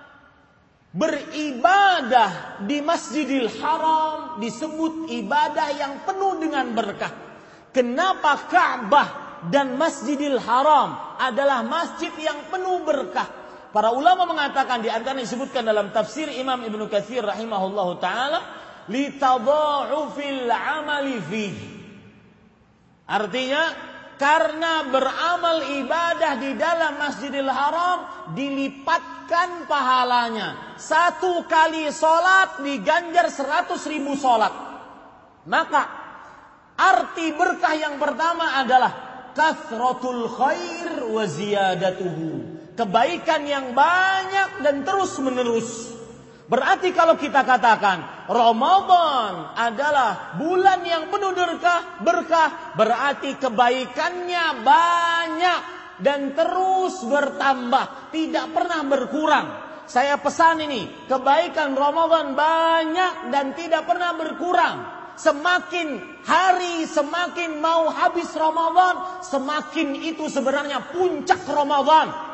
beribadah di Masjidil Haram disebut ibadah yang penuh dengan berkah? Kenapa Ka'bah dan Masjidil Haram adalah masjid yang penuh berkah? Para ulama mengatakan, di antara disebutkan dalam tafsir Imam Ibnu Katsir rahimahullahu taala, litadha'ufil 'amali fihi. Artinya, karena beramal ibadah di dalam Masjidil Haram dilipatkan pahalanya. Satu kali solat diganjar seratus ribu solat. Maka arti berkah yang pertama adalah kathratul khair wa ziyadatuhu. Kebaikan yang banyak dan terus menerus. Berarti kalau kita katakan Ramadan adalah bulan yang penuh berkah, berkah berarti kebaikannya banyak dan terus bertambah, tidak pernah berkurang. Saya pesan ini, kebaikan Ramadan banyak dan tidak pernah berkurang. Semakin hari semakin mau habis Ramadan, semakin itu sebenarnya puncak Ramadan.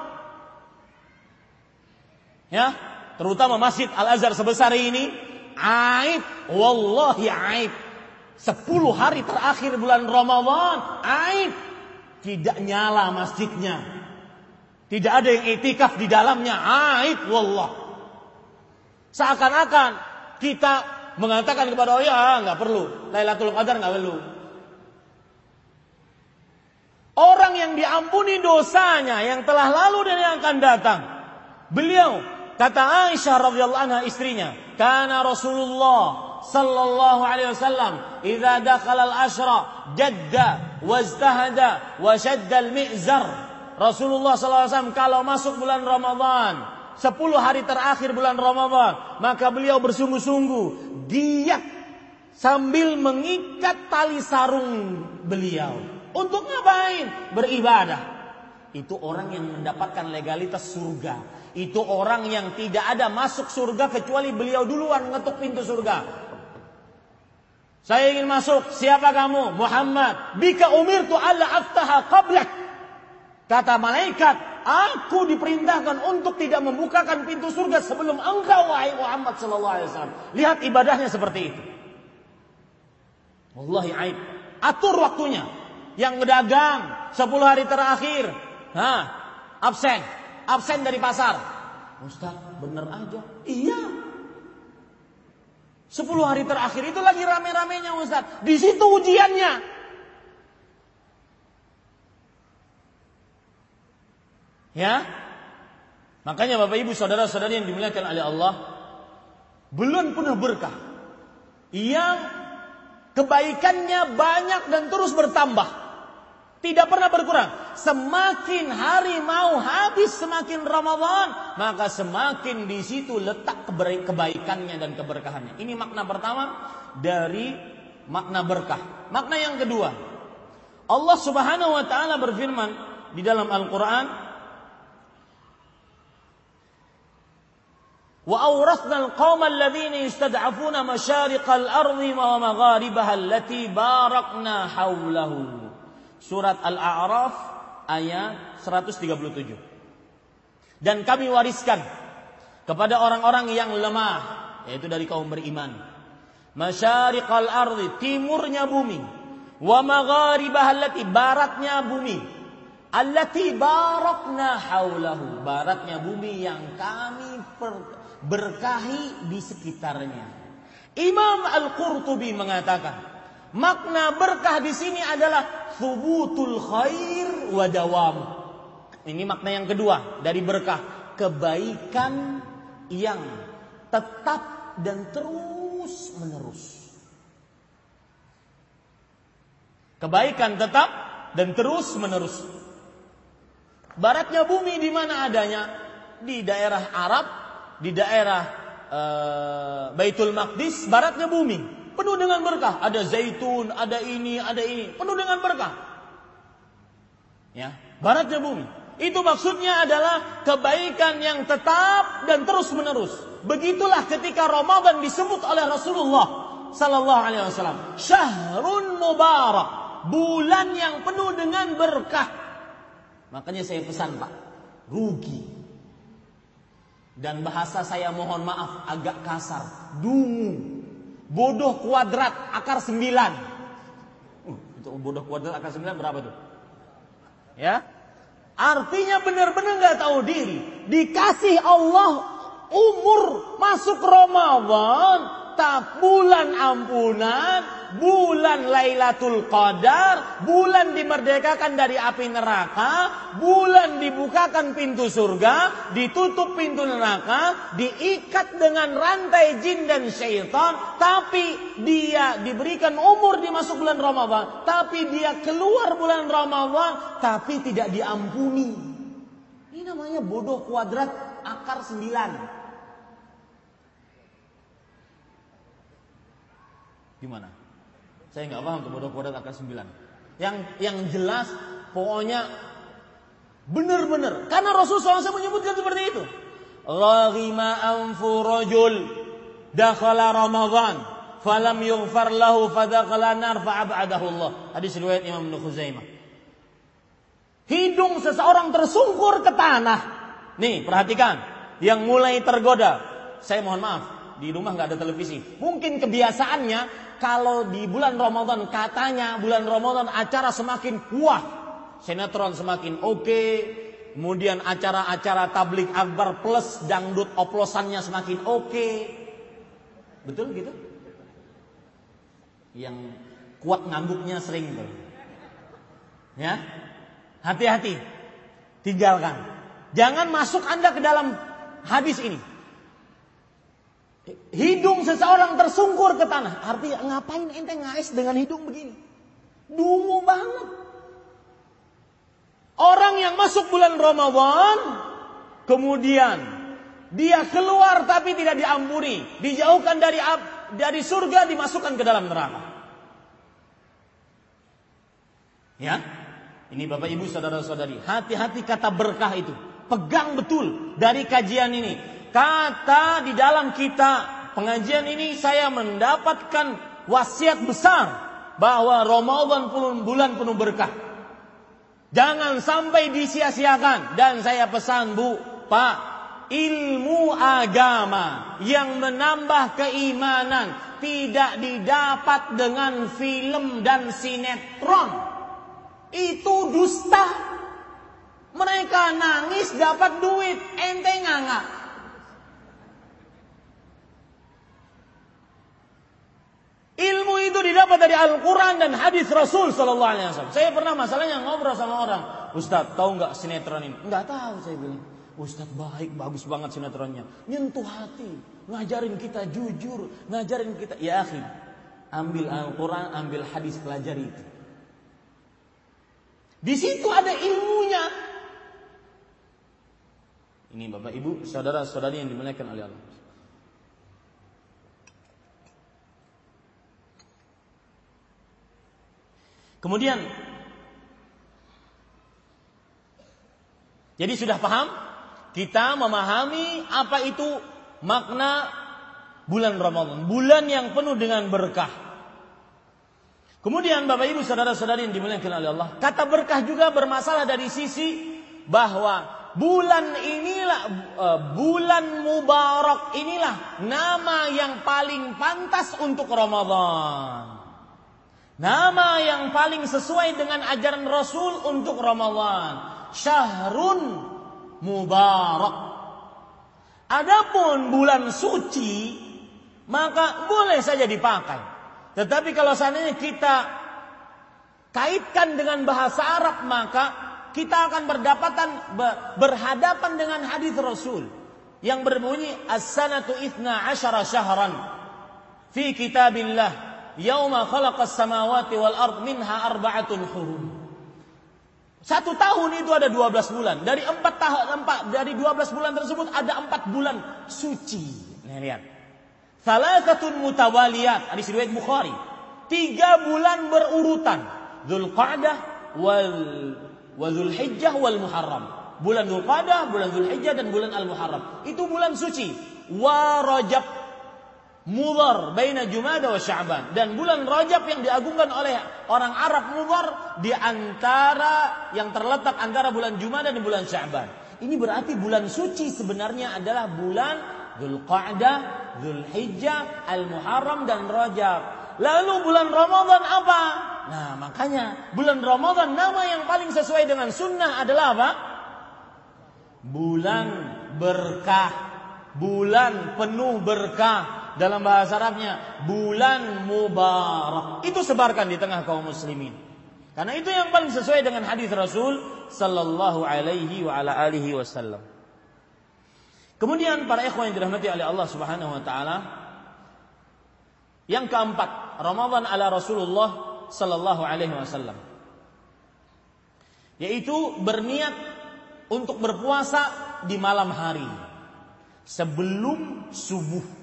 Ya, terutama Masjid Al-Azhar sebesar ini, aib, wallahi aib. Sepuluh hari terakhir bulan Ramadan, aib. Tidak nyala masjidnya. Tidak ada yang itikaf di dalamnya, aib, wallah. Seakan-akan kita mengatakan kepada Allah, ya nggak perlu, Lailatul Qadar nggak perlu. Orang yang diampuni dosanya yang telah lalu dan yang akan datang, beliau, kata Aisyah radhiyallahu anha istrinya, kana Rasulullah sallallahu alaihi wasallam idza dakhala al-ashra jadda wajtahada wa shadda al-mi'zar. Rasulullah sallallahu alaihi wasallam kalau masuk bulan Ramadan, sepuluh hari terakhir bulan Ramadan, maka beliau bersungguh-sungguh giat sambil mengikat tali sarung beliau. Untuk ngapain? Beribadah. Itu orang yang mendapatkan legalitas surga. Itu orang yang tidak ada masuk surga kecuali beliau duluan ngetuk pintu surga. Saya ingin masuk. Siapa kamu? Muhammad. Bika umirtu alla aftaha qablak. Kata malaikat, aku diperintahkan untuk tidak membukakan pintu surga sebelum engkau, wahai Muhammad sallallahu alaihi wasallam. Lihat ibadahnya seperti itu. Wallahi aib. Atur waktunya. Yang berdagang sepuluh hari terakhir, ha, absen. Absen dari pasar. Ustaz, bener aja. Iya. Sepuluh hari terakhir itu lagi rame-ramenya Ustaz. Di situ ujiannya. Ya. Makanya Bapak Ibu saudara-saudari yang dimuliakan oleh Allah, bulan penuh berkah yang kebaikannya banyak dan terus bertambah. Tidak pernah berkurang. Semakin hari mau habis, semakin Ramadan, maka semakin di situ letak kebaikannya dan keberkahannya. Ini makna pertama dari makna berkah. Makna yang kedua, Allah Subhanahu wa taala berfirman di dalam Al-Qur'an, wa awrathna al-qauma alladhina yastad'afuna masyariqal ardi wa magharibaha allati barakna hawlahu. Surat Al-A'raf ayat seratus tiga puluh tujuh. Dan kami wariskan kepada orang-orang yang lemah, yaitu dari kaum beriman, masyariqal ardi, timurnya bumi, wa magharibah allati, baratnya bumi, allati barakna haulahu, baratnya bumi yang kami berkahi di sekitarnya. Imam Al-Qurtubi mengatakan, makna berkah di sini adalah thubutul khair wa dawam. Ini makna yang kedua dari berkah, kebaikan yang tetap dan terus menerus. Kebaikan tetap dan terus menerus. Baratnya bumi di mana adanya? Di daerah Arab, di daerah e, Baitul Maqdis, baratnya bumi. penuh dengan berkah. Ada zaitun, ada ini, ada ini, penuh dengan berkah. Ya, baratnya bumi. Itu maksudnya adalah kebaikan yang tetap dan terus menerus. Begitulah ketika Ramadan disebut oleh Rasulullah sallallahu alaihi wasallam, syahrun mubarak, bulan yang penuh dengan berkah. Makanya saya pesan, Pak, rugi. Dan bahasa saya mohon maaf agak kasar, dungu. Bodoh kuadrat akar sembilan. Uh, itu bodoh kuadrat akar sembilan berapa tuh? Ya, artinya benar-benar nggak tahu diri. Dikasih Allah umur masuk Ramadan, tak bulan ampunan, bulan Lailatul Qadar, bulan dimerdekakan dari api neraka, bulan dibukakan pintu surga, ditutup pintu neraka, diikat dengan rantai jin dan syaitan, tapi dia diberikan umur dimasuk bulan Ramadan, tapi dia keluar bulan Ramadan, tapi tidak diampuni. Ini namanya bodoh kuadrat akar sembilan. Gimana? Saya nggak paham tuh bodoh kuadrat akar sembilan. Yang yang jelas pokoknya benar-benar. Karena Rasulullah shallallahu alaihi wasallam menyebutkan seperti itu. Raghima anfu rajul dakhala Ramadan falam yughfar lahu fadakhala nar fa'abadahu Allah. Hadis riwayat Imam Ibnu Khuzaimah. Hidung seseorang tersungkur ke tanah. Nih, perhatikan. Yang mulai tergoda. Saya mohon maaf, di rumah nggak ada televisi. Mungkin kebiasaannya kalau di bulan Ramadan, katanya bulan Ramadan acara semakin wah, sinetron semakin oke, kemudian acara-acara tablik akbar plus dangdut oplosannya semakin oke. Betul gitu? Yang kuat ngangguknya sering tuh. Ya, hati-hati, tinggalkan. Jangan masuk Anda ke dalam hadis ini. Hidung seseorang tersungkur ke tanah. Artinya ngapain ente ngais dengan hidung begini? Dungu banget. Orang yang masuk bulan Ramadan, kemudian dia keluar tapi tidak diampuni, dijauhkan dari dari surga, dimasukkan ke dalam neraka. Ya, ini Bapak Ibu saudara-saudari, hati-hati kata berkah itu. Pegang betul dari kajian ini. Kata di dalam kita pengajian ini saya mendapatkan wasiat besar bahwa Ramadan pun bulan penuh berkah. Jangan sampai disia-siakan. Dan saya pesan Bu, Pak, ilmu agama yang menambah keimanan tidak didapat dengan film dan sinetron. Itu dusta. Mereka nangis dapat duit, ente nganga. Ilmu itu didapat dari Al-Quran dan hadis Rasul sallallahu alaihi wasallam. Saya pernah masalahnya ngobrol sama orang, Ustaz, tahu nggak sinetron ini? Nggak tahu, saya bilang. Ustaz, baik, bagus banget sinetronnya, nyentuh hati, ngajarin kita jujur, ngajarin kita. Ya akhi, ambil Al-Quran, ambil hadis, pelajari itu. Di situ ada ilmunya. Ini Bapak Ibu, saudara-saudari yang dimuliakan oleh Allah. Kemudian, jadi sudah paham? Kita memahami apa itu makna bulan Ramadan. Bulan yang penuh dengan berkah. Kemudian Bapak Ibu saudara-saudari yang dimuliakan oleh Allah. Kata berkah juga bermasalah dari sisi bahwa bulan inilah, bulan mubarak inilah nama yang paling pantas untuk Ramadan. Nama yang paling sesuai dengan ajaran Rasul untuk Ramadan. Syahrun mubarak. Adapun bulan suci, maka boleh saja dipakai. Tetapi kalau seandainya kita kaitkan dengan bahasa Arab, maka kita akan berdapatan berhadapan dengan hadis Rasul yang berbunyi as-sanatu ithna asyara syahran fi kitabillah. Yauma khalaqas samawati wal ard minha arba'atun hurum. Satu tahun itu ada dua belas bulan. Dari empat tahun empat dari dua belas bulan tersebut ada empat bulan suci. Nah, lihat. Thalathatun mutawaliyat, hadis riwayat Bukhari. Tiga bulan berurutan. Dzulqa'dah wal wa Dzulhijjah wal Muharram. Bulan Dzulqa'dah, bulan Dzulhijjah dan bulan Al-Muharram. Itu bulan suci. Wa Rajab, Mudhar baina Jumada wa Sya'ban, dan bulan Rajab yang diagungkan oleh orang Arab Mudhar di antara yang terletak antara bulan Jumada dan bulan Sya'ban. Ini berarti bulan suci sebenarnya adalah bulan Dzulqa'dah, Dzulhijjah, Al-Muharram dan Rajab. Lalu bulan Ramadan apa? Nah, makanya bulan Ramadan nama yang paling sesuai dengan sunnah adalah apa? Bulan berkah, bulan penuh berkah. Dalam bahasa Arabnya bulan mubarak. Itu sebarkan di tengah kaum muslimin. Karena itu yang paling sesuai dengan hadis Rasul sallallahu alaihi wa ala alihi wasallam. Kemudian para ikhwan yang dirahmati oleh Allah Subhanahu wa taala, yang keempat, Ramadan ala Rasulullah sallallahu alaihi wasallam, yaitu berniat untuk berpuasa di malam hari sebelum subuh.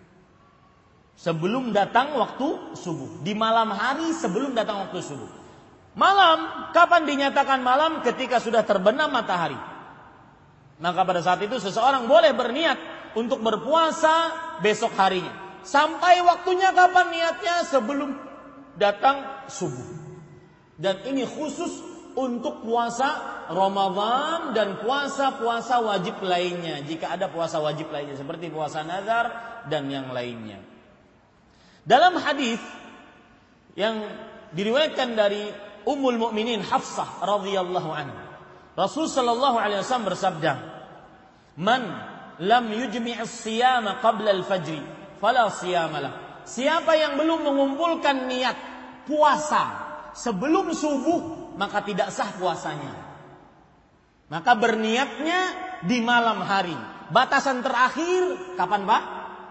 Sebelum datang waktu subuh. Di malam hari sebelum datang waktu subuh. Malam, kapan dinyatakan malam? Ketika sudah terbenam matahari. Maka pada saat itu seseorang boleh berniat untuk berpuasa besok harinya. Sampai waktunya kapan niatnya? Sebelum datang subuh. Dan ini khusus untuk puasa Ramadan dan puasa-puasa wajib lainnya. Jika ada puasa wajib lainnya. Seperti puasa nazar dan yang lainnya. Dalam hadis yang diriwayatkan dari Ummul Mukminin Hafsah radhiyallahu anha, Rasul sallallahu alaihi wasallam bersabda, "Man lam yujmi'us siyama qabla al-fajr, fala siyama lah." Siapa yang belum mengumpulkan niat puasa sebelum subuh, maka tidak sah puasanya. Maka berniatnya di malam hari. Batasan terakhir kapan, Pak?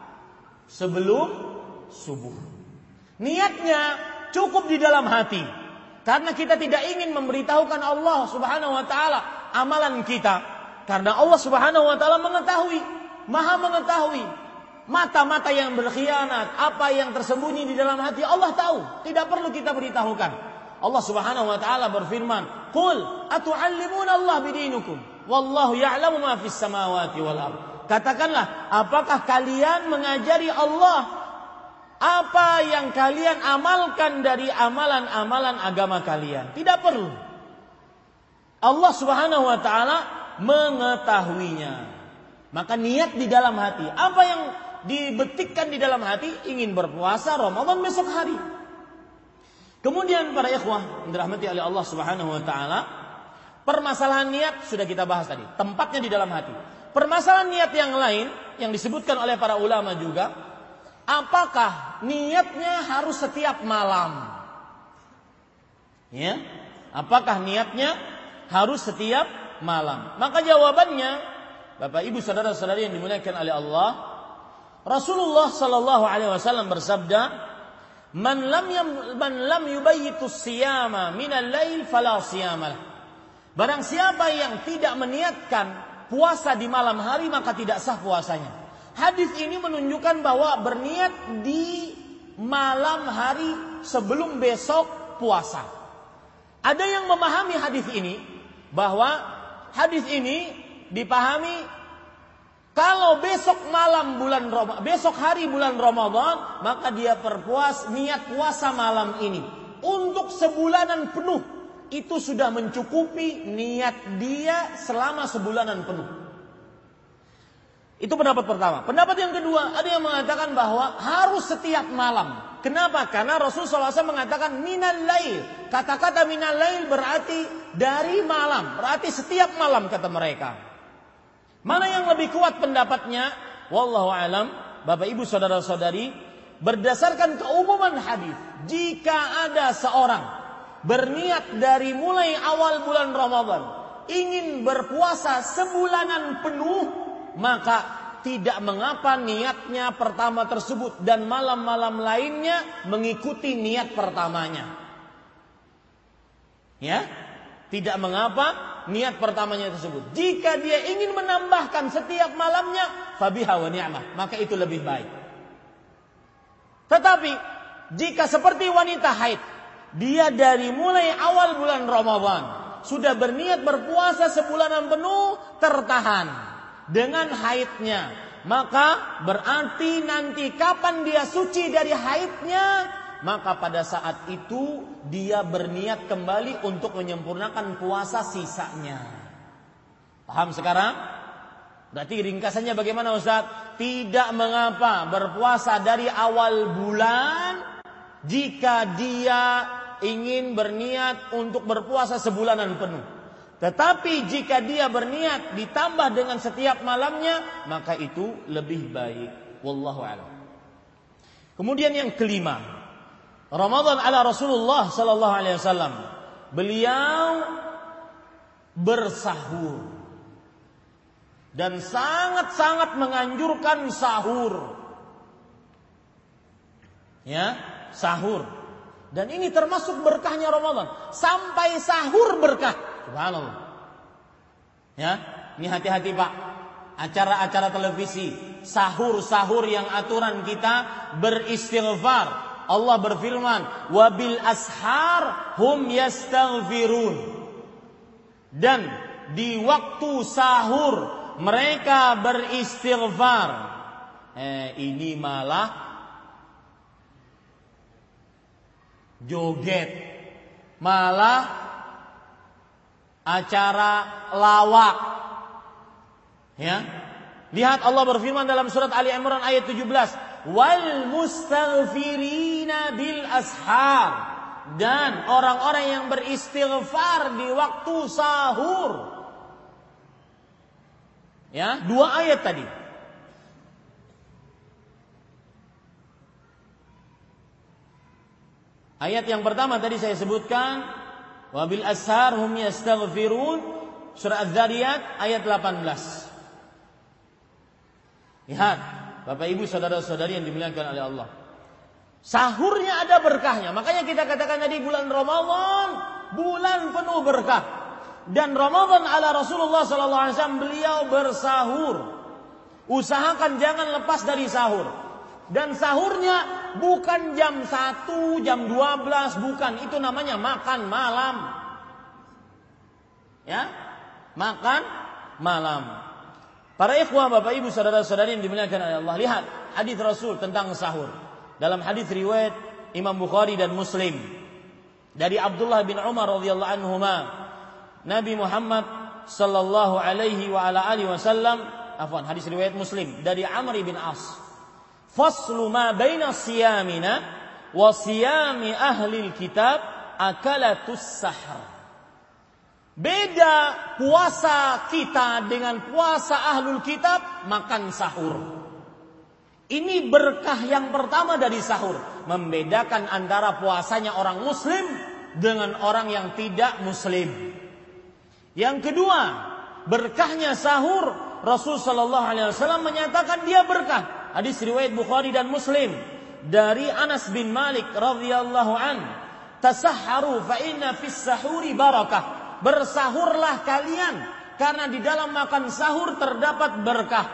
Sebelum subuh. Niatnya cukup di dalam hati. Karena kita tidak ingin memberitahukan Allah Subhanahu wa taala amalan kita. Karena Allah Subhanahu wa taala mengetahui, Maha mengetahui mata-mata yang berkhianat, apa yang tersembunyi di dalam hati Allah tahu. Tidak perlu kita beritahukan. Allah Subhanahu wa taala berfirman, "Qul atu'allimuna Allah bidinukum wallahu ya'lamu ma fis samawati wal ardh." Katakanlah, apakah kalian mengajari Allah apa yang kalian amalkan dari amalan-amalan agama kalian? Tidak perlu. Allah Subhanahu wa taala mengetahuinya. Maka niat di dalam hati. Apa yang dibetikkan di dalam hati? Ingin berpuasa Ramadan besok hari. Kemudian para ikhwah yang dirahmati oleh Allah Subhanahu wa taala, permasalahan niat sudah kita bahas tadi. Tempatnya di dalam hati. Permasalahan niat yang lain yang disebutkan oleh para ulama juga, apakah niatnya harus setiap malam? Ya, apakah niatnya harus setiap malam? Maka jawabannya, Bapak Ibu saudara-saudari yang dimuliakan oleh Allah, Rasulullah sallallahu alaihi wasallam bersabda, "Man lam yam, man lam yubayyitu siyama minal lail fala siyamalah." Barang siapa yang tidak meniatkan puasa di malam hari, maka tidak sah puasanya. Hadis ini menunjukkan bahwa berniat di malam hari sebelum besok puasa. Ada yang memahami hadis ini bahwa hadis ini dipahami kalau besok malam bulan Ramadan, besok hari bulan Ramadan, maka dia berpuas niat puasa malam ini untuk sebulanan penuh. Itu sudah mencukupi niat dia selama sebulanan penuh. Itu pendapat pertama. Pendapat yang kedua, ada yang mengatakan bahwa harus setiap malam. Kenapa? Karena Rasulullah shallallahu alaihi wasallam mengatakan minal lail. Kata-kata minal lail berarti dari malam. Berarti setiap malam kata mereka. Mana yang lebih kuat pendapatnya? Wallahu alam. Bapak Ibu saudara-saudari, berdasarkan keumuman hadis, jika ada seorang berniat dari mulai awal bulan Ramadan ingin berpuasa sebulanan penuh, maka tidak mengapa niatnya pertama tersebut dan malam-malam lainnya mengikuti niat pertamanya. Ya, tidak mengapa niat pertamanya tersebut. Jika dia ingin menambahkan setiap malamnya, fabiha wa ni'mah, maka itu lebih baik. Tetapi jika seperti wanita haid, dia dari mulai awal bulan Ramadan sudah berniat berpuasa sebulanan penuh tertahan dengan haidnya, maka berarti nanti kapan dia suci dari haidnya, maka pada saat itu dia berniat kembali untuk menyempurnakan puasa sisanya. Paham sekarang? Berarti ringkasannya bagaimana Ustaz? Tidak mengapa berpuasa dari awal bulan jika dia ingin berniat untuk berpuasa sebulanan penuh. Tetapi jika dia berniat ditambah dengan setiap malamnya, maka itu lebih baik. Wallahu a'lam. Kemudian yang kelima, Ramadan ala Rasulullah sallallahu alaihi wasallam. Beliau bersahur dan sangat-sangat menganjurkan sahur. Ya, sahur. Dan ini termasuk berkahnya Ramadan. Sampai sahur berkah. Subhanallah. Ya, ini hati-hati Pak. Acara-acara televisi, sahur-sahur yang aturan kita beristighfar. Allah berfirman, "Wabil ashar hum yastaghfirun." Dan di waktu sahur mereka beristighfar. Eh, ini malah joget, malah acara lawak. Ya. Lihat Allah berfirman dalam surat Ali Imran ayat tujuh belas, "Wal mustaghfirina bil ashar." Dan orang-orang yang beristighfar di waktu sahur. Ya, dua ayat tadi. Ayat yang pertama tadi saya sebutkan, wabil ashar hum yastaghfirun, surah Az-Zariyat ayat delapan belas. Lihat, Bapak Ibu saudara-saudari yang dimuliakan oleh Allah. Sahurnya ada berkahnya. Makanya kita katakan tadi bulan Ramadan, bulan penuh berkah. Dan Ramadan ala Rasulullah sallallahu alaihi wasallam, beliau bersahur. Usahakan jangan lepas dari sahur. Dan sahurnya bukan jam satu, jam dua belas, bukan. Itu namanya makan malam. Ya, makan malam. Para ikhwah, Bapak Ibu, saudara-saudari yang dimuliakan oleh Allah, lihat hadis Rasul tentang sahur. Dalam hadis riwayat Imam Bukhari dan Muslim dari Abdullah bin Umar radhiyallahu anhuma, Nabi Muhammad sallallahu alaihi wa ala alihi wasallam, afwan, hadis riwayat Muslim dari Amr bin As. Faslu ma baina siyamina wa siyami ahli kitab akalatus sahar. Beda puasa kita dengan puasa ahlul kitab, makan sahur. Ini berkah yang pertama dari sahur, membedakan antara puasanya orang muslim dengan orang yang tidak muslim. Yang kedua, berkahnya sahur, Rasul sallallahu alaihi wasallam menyatakan dia berkah. Hadis riwayat Bukhari dan Muslim dari Anas bin Malik radhiyallahu an, "Tasahharu fa inna fis sahuri barakah." Bersahurlah kalian karena di dalam makan sahur terdapat berkah.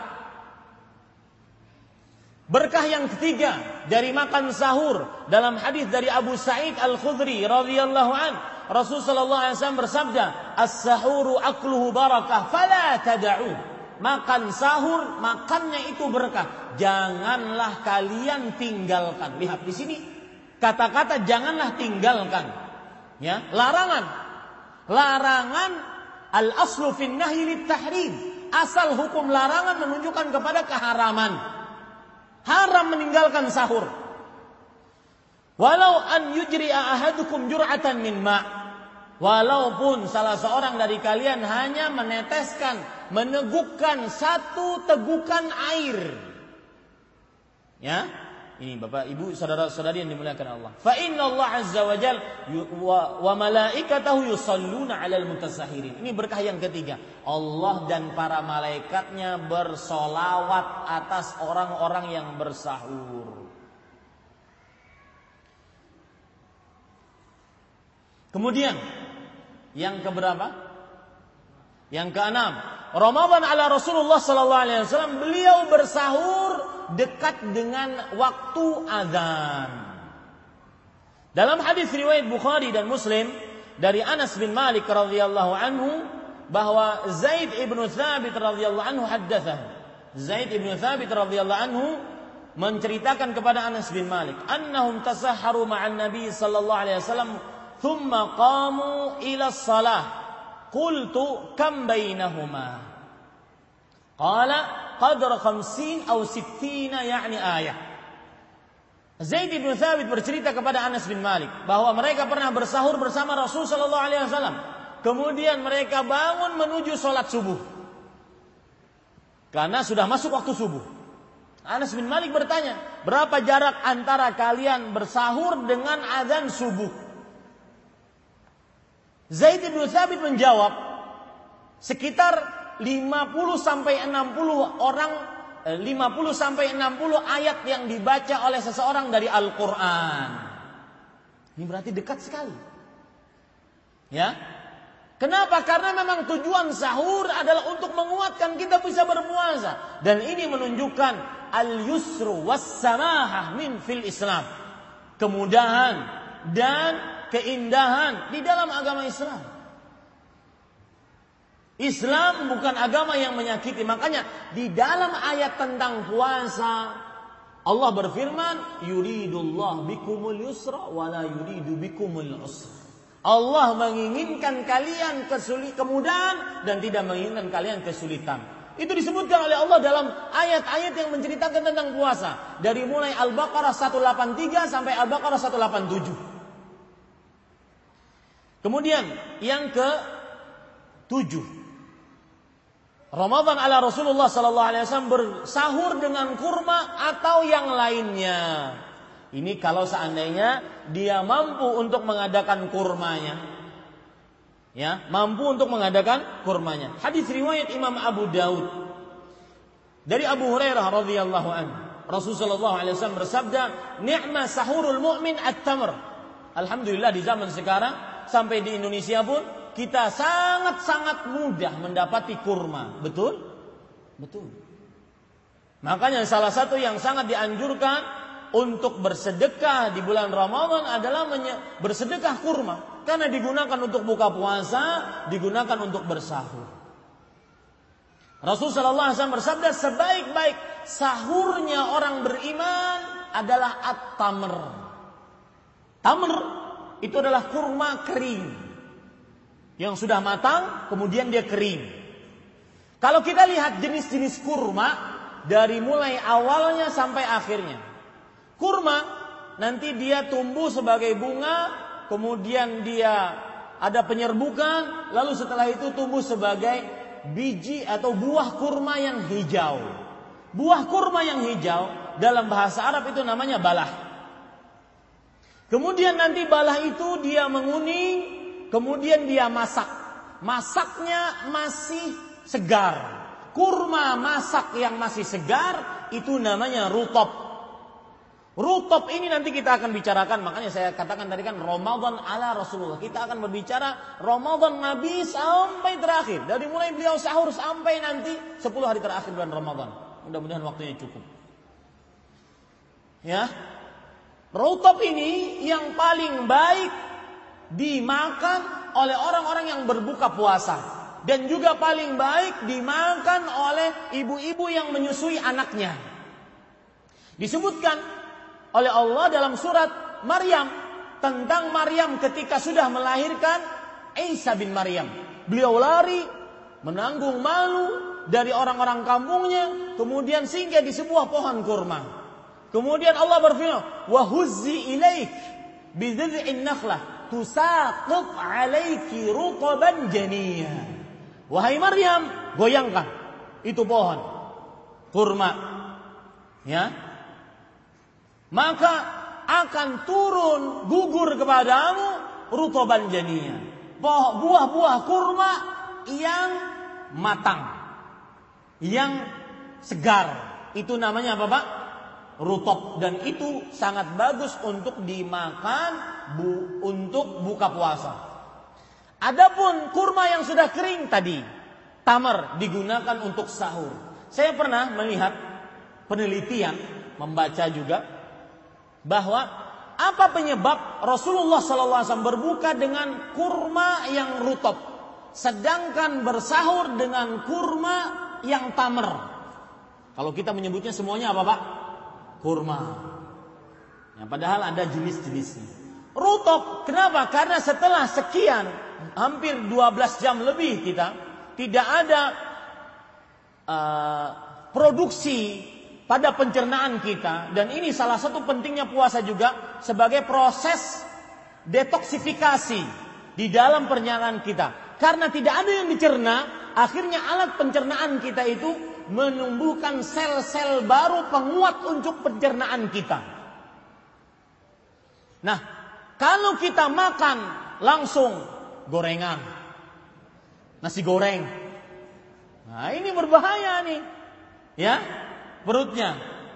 Berkah yang ketiga dari makan sahur, dalam hadis dari Abu Sa'id Al-Khudri radhiyallahu an, Rasul sallallahu alaihi wasallam bersabda, "As-sahuru akluhu barakah, fala tad'u." Makan sahur, makannya itu berkah. Janganlah kalian tinggalkan. Lihat di sini kata-kata janganlah tinggalkan. Ya, larangan. Larangan al-aslu fin nahyi lit-tahrim. Asal hukum larangan menunjukkan kepada keharaman. Haram meninggalkan sahur. Walau an yujri'a ahadukum jur'atan min ma'. Walaupun salah seorang dari kalian hanya meneteskan, menegukkan satu tegukan air. Ya, ini Bapak Ibu saudara-saudari yang dimuliakan Allah. Fa inna Allah azza wa jalla wa, wa malaikatahu yusalluna 'alal mutasahhirin. Ini berkah yang ketiga. Allah dan para malaikatnya bersolawat atas orang-orang yang bersahur. Kemudian yang keberapa? Yang keenam, Ramadan ala Rasulullah sallallahu alaihi wasallam, beliau bersahur dekat dengan waktu azan. Dalam hadis riwayat Bukhari dan Muslim dari Anas bin Malik radhiyallahu anhu bahwa Zaid ibnu Thabit radhiyallahu anhu haddatsahu. Zaid ibnu Thabit radhiyallahu anhu menceritakan kepada Anas bin Malik, annahum tasahharu ma'an Nabi sallallahu alaihi wasallam, thumma qamu ila shalah. Qultu kam bainahuma? Qala qadra khamsin aw sittina, yani ayah. Zaid bin Thabit bercerita kepada Anas bin Malik bahwa mereka pernah bersahur bersama Rasul sallallahu alaihi wasallam. Kemudian mereka bangun menuju salat subuh. Karena sudah masuk waktu subuh. Anas bin Malik bertanya, berapa jarak antara kalian bersahur dengan azan subuh? Zaid bin Thabit menjawab, sekitar lima puluh sampai enam puluh orang, lima puluh sampai enam puluh ayat yang dibaca oleh seseorang dari Al-Quran. Ini berarti dekat sekali. Ya. Kenapa? Karena memang tujuan sahur adalah untuk menguatkan kita bisa berpuasa. Dan ini menunjukkan al-yusru was-samahah min fil Islam. Kemudahan dan keindahan di dalam agama Islam. Islam bukan agama yang menyakiti. Makanya di dalam ayat tentang puasa Allah berfirman, yuridullah bikumul yusra wa la yuridu bikumul usra. Allah menginginkan kalian kesulitan, kemudahan, dan tidak menginginkan kalian kesulitan. Itu disebutkan oleh Allah dalam ayat-ayat yang menceritakan tentang puasa. Dari mulai Al-Baqarah seratus delapan puluh tiga sampai Al-Baqarah seratus delapan puluh tujuh. Kemudian yang ke tujuh, Ramadan ala Rasulullah sallallahu alaihi wasallam bersahur dengan kurma atau yang lainnya. Ini kalau seandainya dia mampu untuk mengadakan kurmanya. Ya, mampu untuk mengadakan kurmanya. Hadis riwayat Imam Abu Daud dari Abu Hurairah radhiyallahu anhu. Rasulullah sallallahu alaihi wasallam bersabda, "Ni'ma sahurul mu'min at-tamr." Alhamdulillah di zaman sekarang sampai di Indonesia pun kita sangat-sangat mudah mendapati kurma. Betul? Betul. Makanya salah satu yang sangat dianjurkan untuk bersedekah di bulan Ramadan adalah bersedekah kurma. Karena digunakan untuk buka puasa, digunakan untuk bersahur. Rasul sallallahu alaihi wasallam bersabda, sebaik-baik sahurnya orang beriman adalah at-tamr. Tamr itu adalah kurma kering yang sudah matang, kemudian dia kering. Kalau kita lihat jenis-jenis kurma dari mulai awalnya sampai akhirnya. Kurma nanti dia tumbuh sebagai bunga, kemudian dia ada penyerbukan, lalu setelah itu tumbuh sebagai biji atau buah kurma yang hijau. Buah kurma yang hijau dalam bahasa Arab itu namanya balah. Kemudian nanti balah itu dia menguning, kemudian dia masak. Masaknya masih segar. Kurma masak yang masih segar itu namanya rutab. Rutop ini nanti kita akan bicarakan, makanya saya katakan tadi kan Ramadan ala Rasulullah. Kita akan berbicara Ramadan Nabi sampai terakhir, dari mulai beliau sahur sampai nanti sepuluh hari terakhir bulan Ramadan. Mudah-mudahan waktunya cukup. Ya. Rutop ini yang paling baik dimakan oleh orang-orang yang berbuka puasa, dan juga paling baik dimakan oleh ibu-ibu yang menyusui anaknya. Disebutkan oleh Allah dalam surat Maryam tentang Maryam ketika sudah melahirkan Isa bin Maryam. Beliau lari menanggung malu dari orang-orang kampungnya, kemudian singgah di sebuah pohon kurma. Kemudian Allah berfirman, "Wa huzzi ilaik bi dhil'in nakhlah tusaqit 'alaiki rutban janiyya." Wahai Maryam, goyangkan itu pohon kurma. Ya. Maka akan turun gugur kepadamu rutoban janiyah, buah-buah kurma yang matang, yang segar. Itu namanya apa, Pak? Rutob. Dan itu sangat bagus untuk dimakan bu, untuk buka puasa. Adapun kurma yang sudah kering tadi, tamar, digunakan untuk sahur. Saya pernah melihat penelitian, membaca juga bahwa apa penyebab Rasulullah sallallahu alaihi wasallam berbuka dengan kurma yang rutop, sedangkan bersahur dengan kurma yang tamer. Kalau kita menyebutnya semuanya apa Pak? Kurma. Ya, padahal ada jenis-jenisnya. Rutop, kenapa? Karena setelah sekian, hampir dua belas jam lebih kita tidak ada uh, produksi pada pencernaan kita, dan ini salah satu pentingnya puasa juga sebagai proses detoksifikasi di dalam pencernaan kita. Karena tidak ada yang dicerna, akhirnya alat pencernaan kita itu menumbuhkan sel-sel baru penguat untuk pencernaan kita. Nah, kalau kita makan langsung gorengan, nasi goreng, nah ini berbahaya nih, ya, perutnya.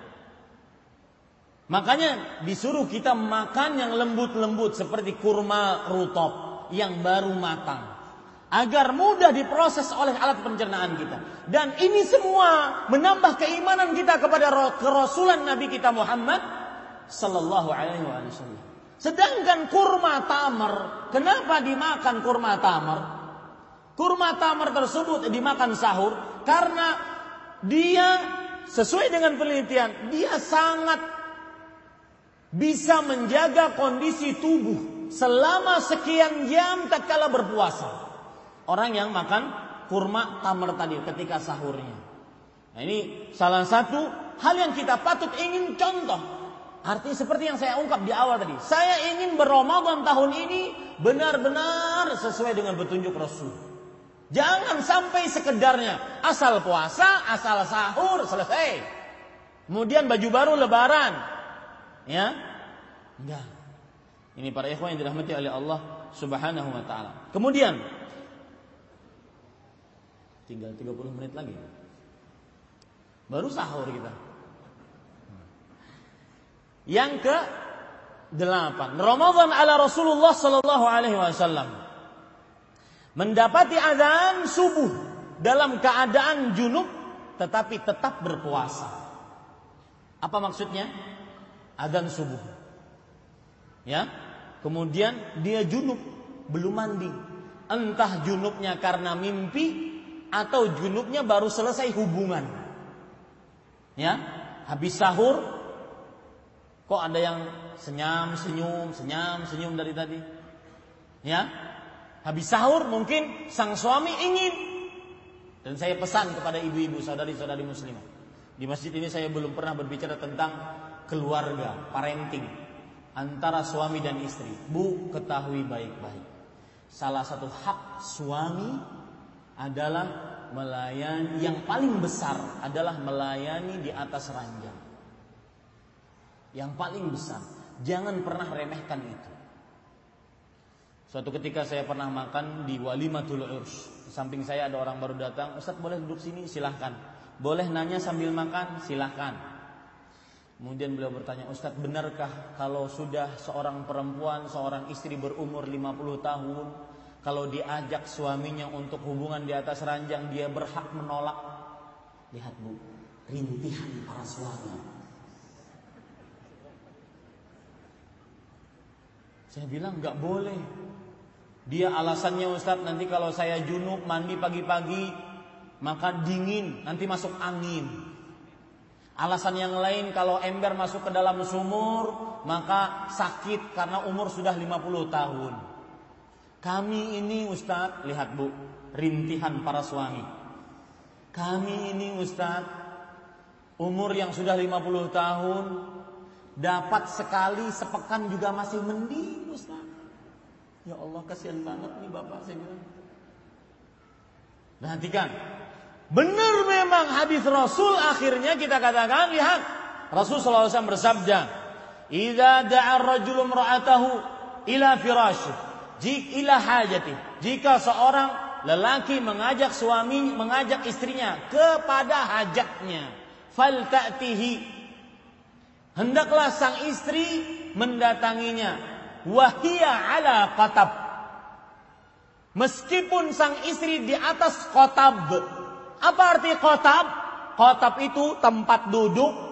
Makanya disuruh kita makan yang lembut-lembut seperti kurma rutop yang baru matang, agar mudah diproses oleh alat pencernaan kita. Dan ini semua menambah keimanan kita kepada kerasulan Nabi kita Muhammad sallallahu alaihi wasallam. Sedangkan kurma tamer, kenapa dimakan kurma tamer? Kurma tamer tersebut dimakan sahur karena dia sesuai dengan penelitian, dia sangat bisa menjaga kondisi tubuh selama sekian jam tatkala berpuasa. Orang yang makan kurma tamer tadi ketika sahurnya. Nah, ini salah satu hal yang kita patut ingin contoh. Artinya seperti yang saya ungkap di awal tadi. Saya ingin berRamadan tahun ini benar-benar sesuai dengan petunjuk Rasul. Jangan sampai sekedarnya asal puasa, asal sahur, selesai. Kemudian baju baru lebaran. Ya? Enggak. Ini para ikhwan yang dirahmati oleh Allah Subhanahu wa taala. Kemudian tinggal tiga puluh menit lagi. Baru sahur kita. Yang ke delapan, Ramadan ala Rasulullah sallallahu alaihi wasallam. Mendapati azan subuh dalam keadaan junub tetapi tetap berpuasa. Apa maksudnya? Azan subuh. Ya. Kemudian dia junub, belum mandi. Entah junubnya karena mimpi atau junubnya baru selesai hubungan. Ya, habis sahur kok ada yang senyum, senyum, senyum, senyum dari tadi? Ya, habis sahur mungkin sang suami ingin. Dan saya pesan kepada ibu-ibu, saudari-saudari muslimah. Di masjid ini saya belum pernah berbicara tentang keluarga, parenting antara suami dan istri. Bu, ketahui baik-baik. Salah satu hak suami adalah melayani, yang paling besar adalah melayani di atas ranjang. Yang paling besar, jangan pernah remehkan itu. Suatu ketika saya pernah makan di Walimatul Urs. Di samping saya ada orang baru datang, Ustaz boleh duduk sini? Silahkan. Boleh nanya sambil makan? Silahkan. Kemudian beliau bertanya, Ustaz benarkah kalau sudah seorang perempuan, seorang istri berumur lima puluh tahun, kalau diajak suaminya untuk hubungan di atas ranjang, dia berhak menolak? Lihat Bu, rintihan para suami. Saya bilang enggak boleh. Dia alasannya, Ustaz, nanti kalau saya junub mandi pagi-pagi maka dingin, nanti masuk angin. Alasan yang lain, kalau ember masuk ke dalam sumur maka sakit karena umur sudah lima puluh tahun. Kami ini, Ustaz, lihat Bu, rintihan para suami. Kami ini, Ustaz, umur yang sudah lima puluh tahun, dapat sekali sepekan juga masih mending, Ustaz. Ya Allah, kasihan banget nih Bapak, saya bilang. Perhatikan. Benar memang hadis Rasul, akhirnya kita katakan, lihat. Rasul sallallahu alaihi wasallam bersabda, "Idza da'a ar-rajulu imra'atahu ila firashihi, jika ila hajati." Jika seorang lelaki mengajak suami, mengajak istrinya kepada hajatnya, falta'tihi, hendaklah sang istri mendatanginya. Wahia ala qatab, meskipun sang istri di atas qatab. Apa arti qatab? Qatab itu tempat duduk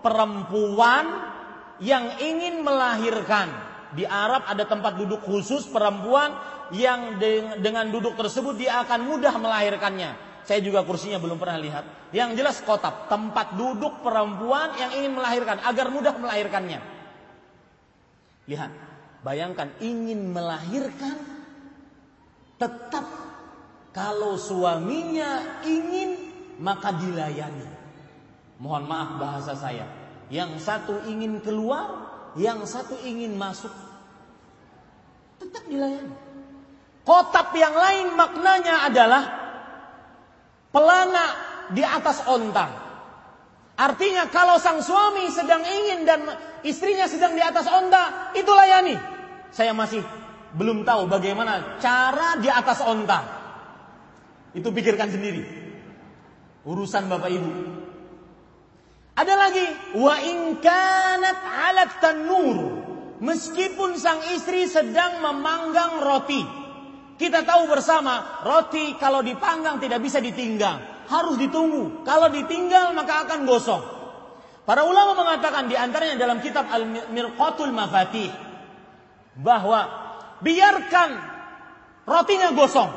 perempuan yang ingin melahirkan. Di Arab ada tempat duduk khusus perempuan yang dengan duduk tersebut dia akan mudah melahirkannya. Saya juga kursinya belum pernah lihat. Yang jelas kotab, tempat duduk perempuan yang ingin melahirkan agar mudah melahirkannya. Lihat, bayangkan ingin melahirkan, tetap kalau suaminya ingin maka dilayani. Mohon maaf bahasa saya. Yang satu ingin keluar, yang satu ingin masuk, tetap dilayani. Kotab yang lain maknanya adalah pelana di atas onta. Artinya kalau sang suami sedang ingin dan istrinya sedang di atas onta, itu layani. Saya masih belum tahu bagaimana cara di atas onta. Itu pikirkan sendiri. Urusan Bapak Ibu. Ada lagi, wa in kanat 'ala tanur. Meskipun sang istri sedang memanggang roti. Kita tahu bersama, roti kalau dipanggang tidak bisa ditinggal, harus ditunggu. Kalau ditinggal maka akan gosong. Para ulama mengatakan di antaranya dalam kitab Al-Mirqatul Mafatih bahwa biarkan rotinya gosong.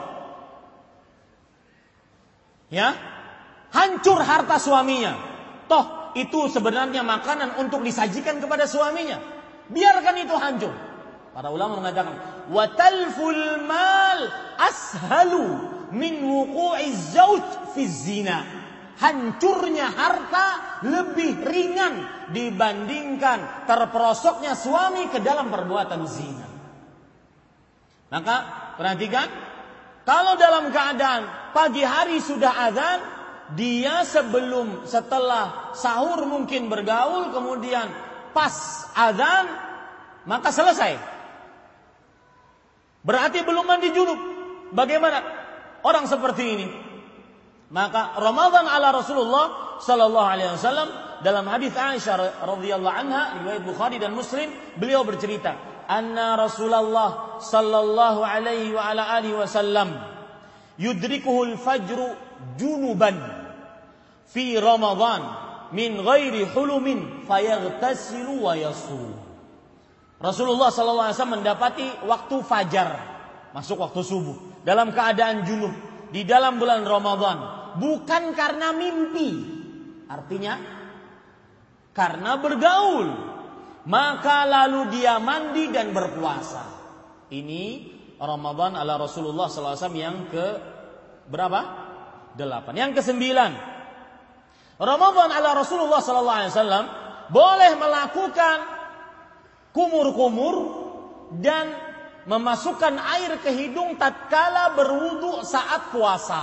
Ya, hancur harta suaminya. Toh itu sebenarnya makanan untuk disajikan kepada suaminya. Biarkan itu hancur. Para ulama mengatakan, wa talful mal ashalu min wuqu'iz zauj fi zina. Hancurnya harta lebih ringan dibandingkan terperosoknya suami ke dalam perbuatan zina. Maka perhatikan, kalau dalam keadaan pagi hari sudah azan, dia sebelum setelah sahur mungkin bergaul, kemudian pas azan maka selesai. Berarti belum mandi junub. Bagaimana orang seperti ini? Maka Ramadan ala Rasulullah sallallahu alaihi wasallam, dalam hadis Aisyah radhiyallahu anha riwayat Bukhari dan Muslim, beliau bercerita, anna Rasulullah sallallahu alaihi wa ala alihi wasallam yudrikuhul fajru junuban fi Ramadan min ghairi hulumin fayaghtasilu wa yasum. Rasulullah sallallahu alaihi wasallam mendapati waktu fajar, masuk waktu subuh, dalam keadaan junub di dalam bulan Ramadan, bukan karena mimpi, artinya karena bergaul, maka lalu dia mandi dan berpuasa. Ini Ramadan ala Rasulullah sallallahu alaihi wasallam yang ke berapa? Delapan. Yang kesembilan, Ramadan ala Rasulullah sallallahu alaihi wasallam boleh melakukan kumur-kumur dan memasukkan air ke hidung tatkala berwudu saat puasa.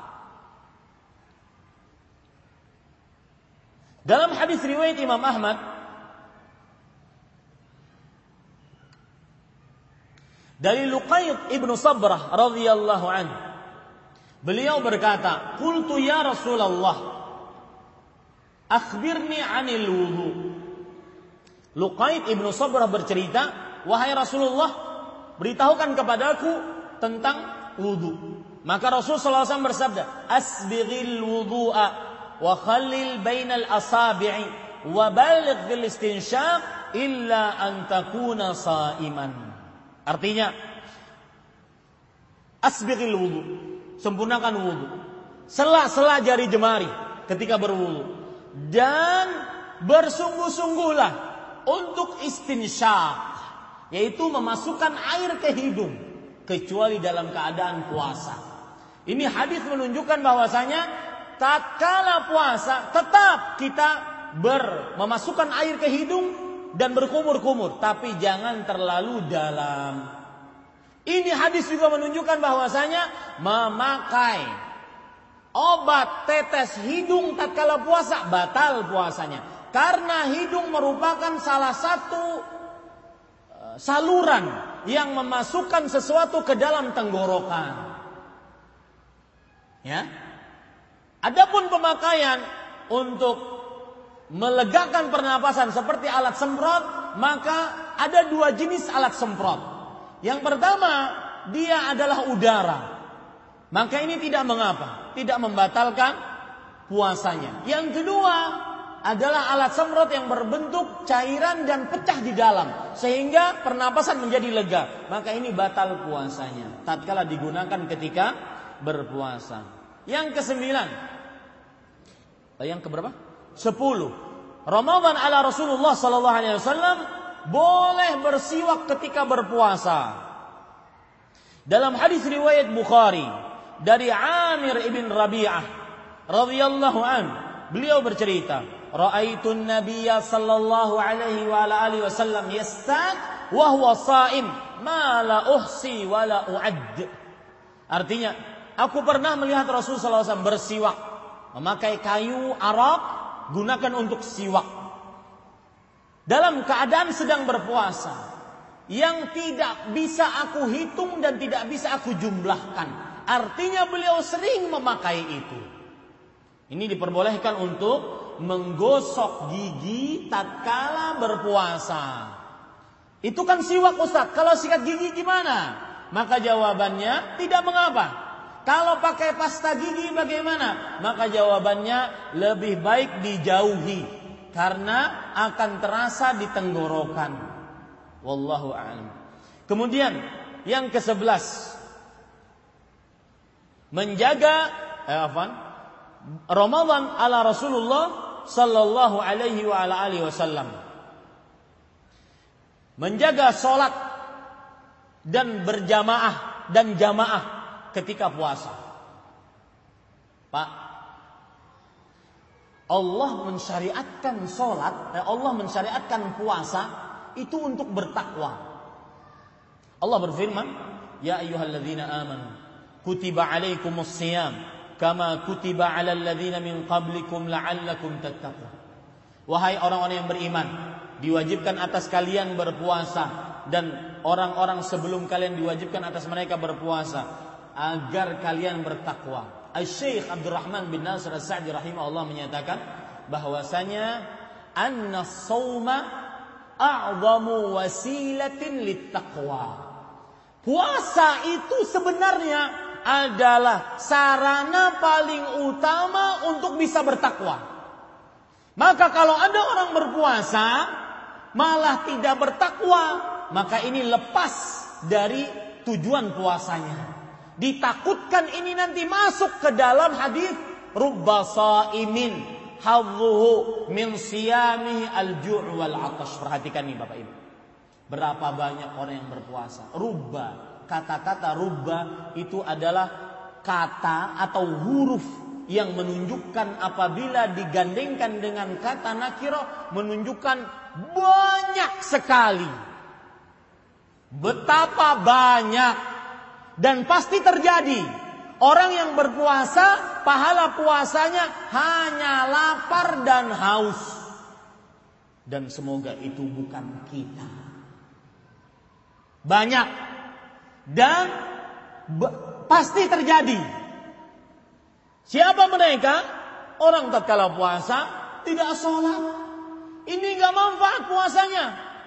Dalam hadis riwayat Imam Ahmad dari Luqayt ibnu Sabrah radhiyallahu anhu, beliau berkata, "Qultu ya Rasulullah, akhbirni 'anil wudu." Luqayt ibnu Sabrah bercerita, "Wahai Rasulullah, beritahukan kepadaku tentang wudu." Maka Rasul sallallahu alaihi wasallam bersabda, "Asbighil wudu'a wa khallil bainal asabi'i wa baligh fil istinshaq illa an takuna sha'iman." Artinya, asbighil wudu, sempurnakan wudu, sela-sela jari jemari ketika berwudu, dan bersungguh-sungguhlah untuk istinsyaq, yaitu memasukkan air ke hidung, kecuali dalam keadaan puasa. Ini hadis menunjukkan bahwasanya tatkala puasa tetap kita ber memasukkan air ke hidung dan berkumur-kumur, tapi jangan terlalu dalam. Ini hadis juga menunjukkan bahwasanya memakai obat tetes hidung tatkala puasa batal puasanya. Karena hidung merupakan salah satu uh, saluran yang memasukkan sesuatu ke dalam tenggorokan. Ya. Adapun pemakaian untuk melegakan pernapasan seperti alat semprot, maka ada dua jenis alat semprot. Yang pertama, dia adalah udara. Maka ini tidak mengapa, tidak membatalkan puasanya. Yang kedua, adalah alat semprot yang berbentuk cairan dan pecah di dalam sehingga pernapasan menjadi lega. Maka ini batal puasanya tatkala digunakan ketika berpuasa. Yang kesembilan, yang keberapa? Sepuluh. Ramadan ala Rasulullah sallallahu alaihi wasallam boleh bersiwak ketika berpuasa. Dalam hadis riwayat Bukhari dari Amir ibn Rabi'ah radhiyallahu an, beliau bercerita, ra'aitun nabiyya sallallahu alaihi wa ala alihi wasallam yastaq wa huwa sha'im ma la uhsi wa la u'add. Artinya, aku pernah melihat Rasul sallallahu alaihi wasallam bersiwak, memakai kayu arak gunakan untuk siwak dalam keadaan sedang berpuasa yang tidak bisa aku hitung dan tidak bisa aku jumlahkan. Artinya beliau sering memakai itu. Ini diperbolehkan untuk menggosok gigi tatkala berpuasa. Itu kan siwak, Ustaz. Kalau sikat gigi gimana? Maka jawabannya tidak mengapa. Kalau pakai pasta gigi bagaimana? Maka jawabannya lebih baik dijauhi karena akan terasa di tenggorokan. Wallahu a'lam. Kemudian yang kesebelas, menjaga eh, apa? Ramadan ala Rasulullah sallallahu alaihi wa ala alihi wasallam. Menjaga salat dan berjamaah dan jamaah ketika puasa. Pak, Allah mensyariatkan salat, Allah mensyariatkan puasa itu untuk bertakwa. Allah berfirman, ya ayyuhalladzina amanu kutiba alaikumus shiyam kama kutiba alal ladzina min qablikum la'allakum tattaqun. Wahai orang-orang yang beriman, diwajibkan atas kalian berpuasa dan orang-orang sebelum kalian diwajibkan atas mereka berpuasa agar kalian bertakwa. Asy-Syaikh Abdurrahman bin Nasir As-Sa'di rahimahullah menyatakan bahwasanya annas-shauma a'zamu wasilatin littaqwa. Puasa itu sebenarnya adalah sarana paling utama untuk bisa bertakwa. Maka kalau ada orang berpuasa malah tidak bertakwa, maka ini lepas dari tujuan puasanya. Ditakutkan ini nanti masuk ke dalam hadis rubba shaimin hadzuhu min siyamihi al-ju' wal 'atash. Perhatikan nih Bapak Ibu. Berapa banyak orang yang berpuasa? Rubba, kata-kata rubba itu adalah kata atau huruf yang menunjukkan apabila digandengkan dengan kata nakirah menunjukkan banyak sekali. Betapa banyak. Dan pasti terjadi. Orang yang berpuasa, pahala puasanya hanya lapar dan haus. Dan semoga itu bukan kita. Banyak. Dan be- pasti terjadi. Siapa mereka? Orang tatkala puasa tidak sholat. Ini gak manfaat puasanya.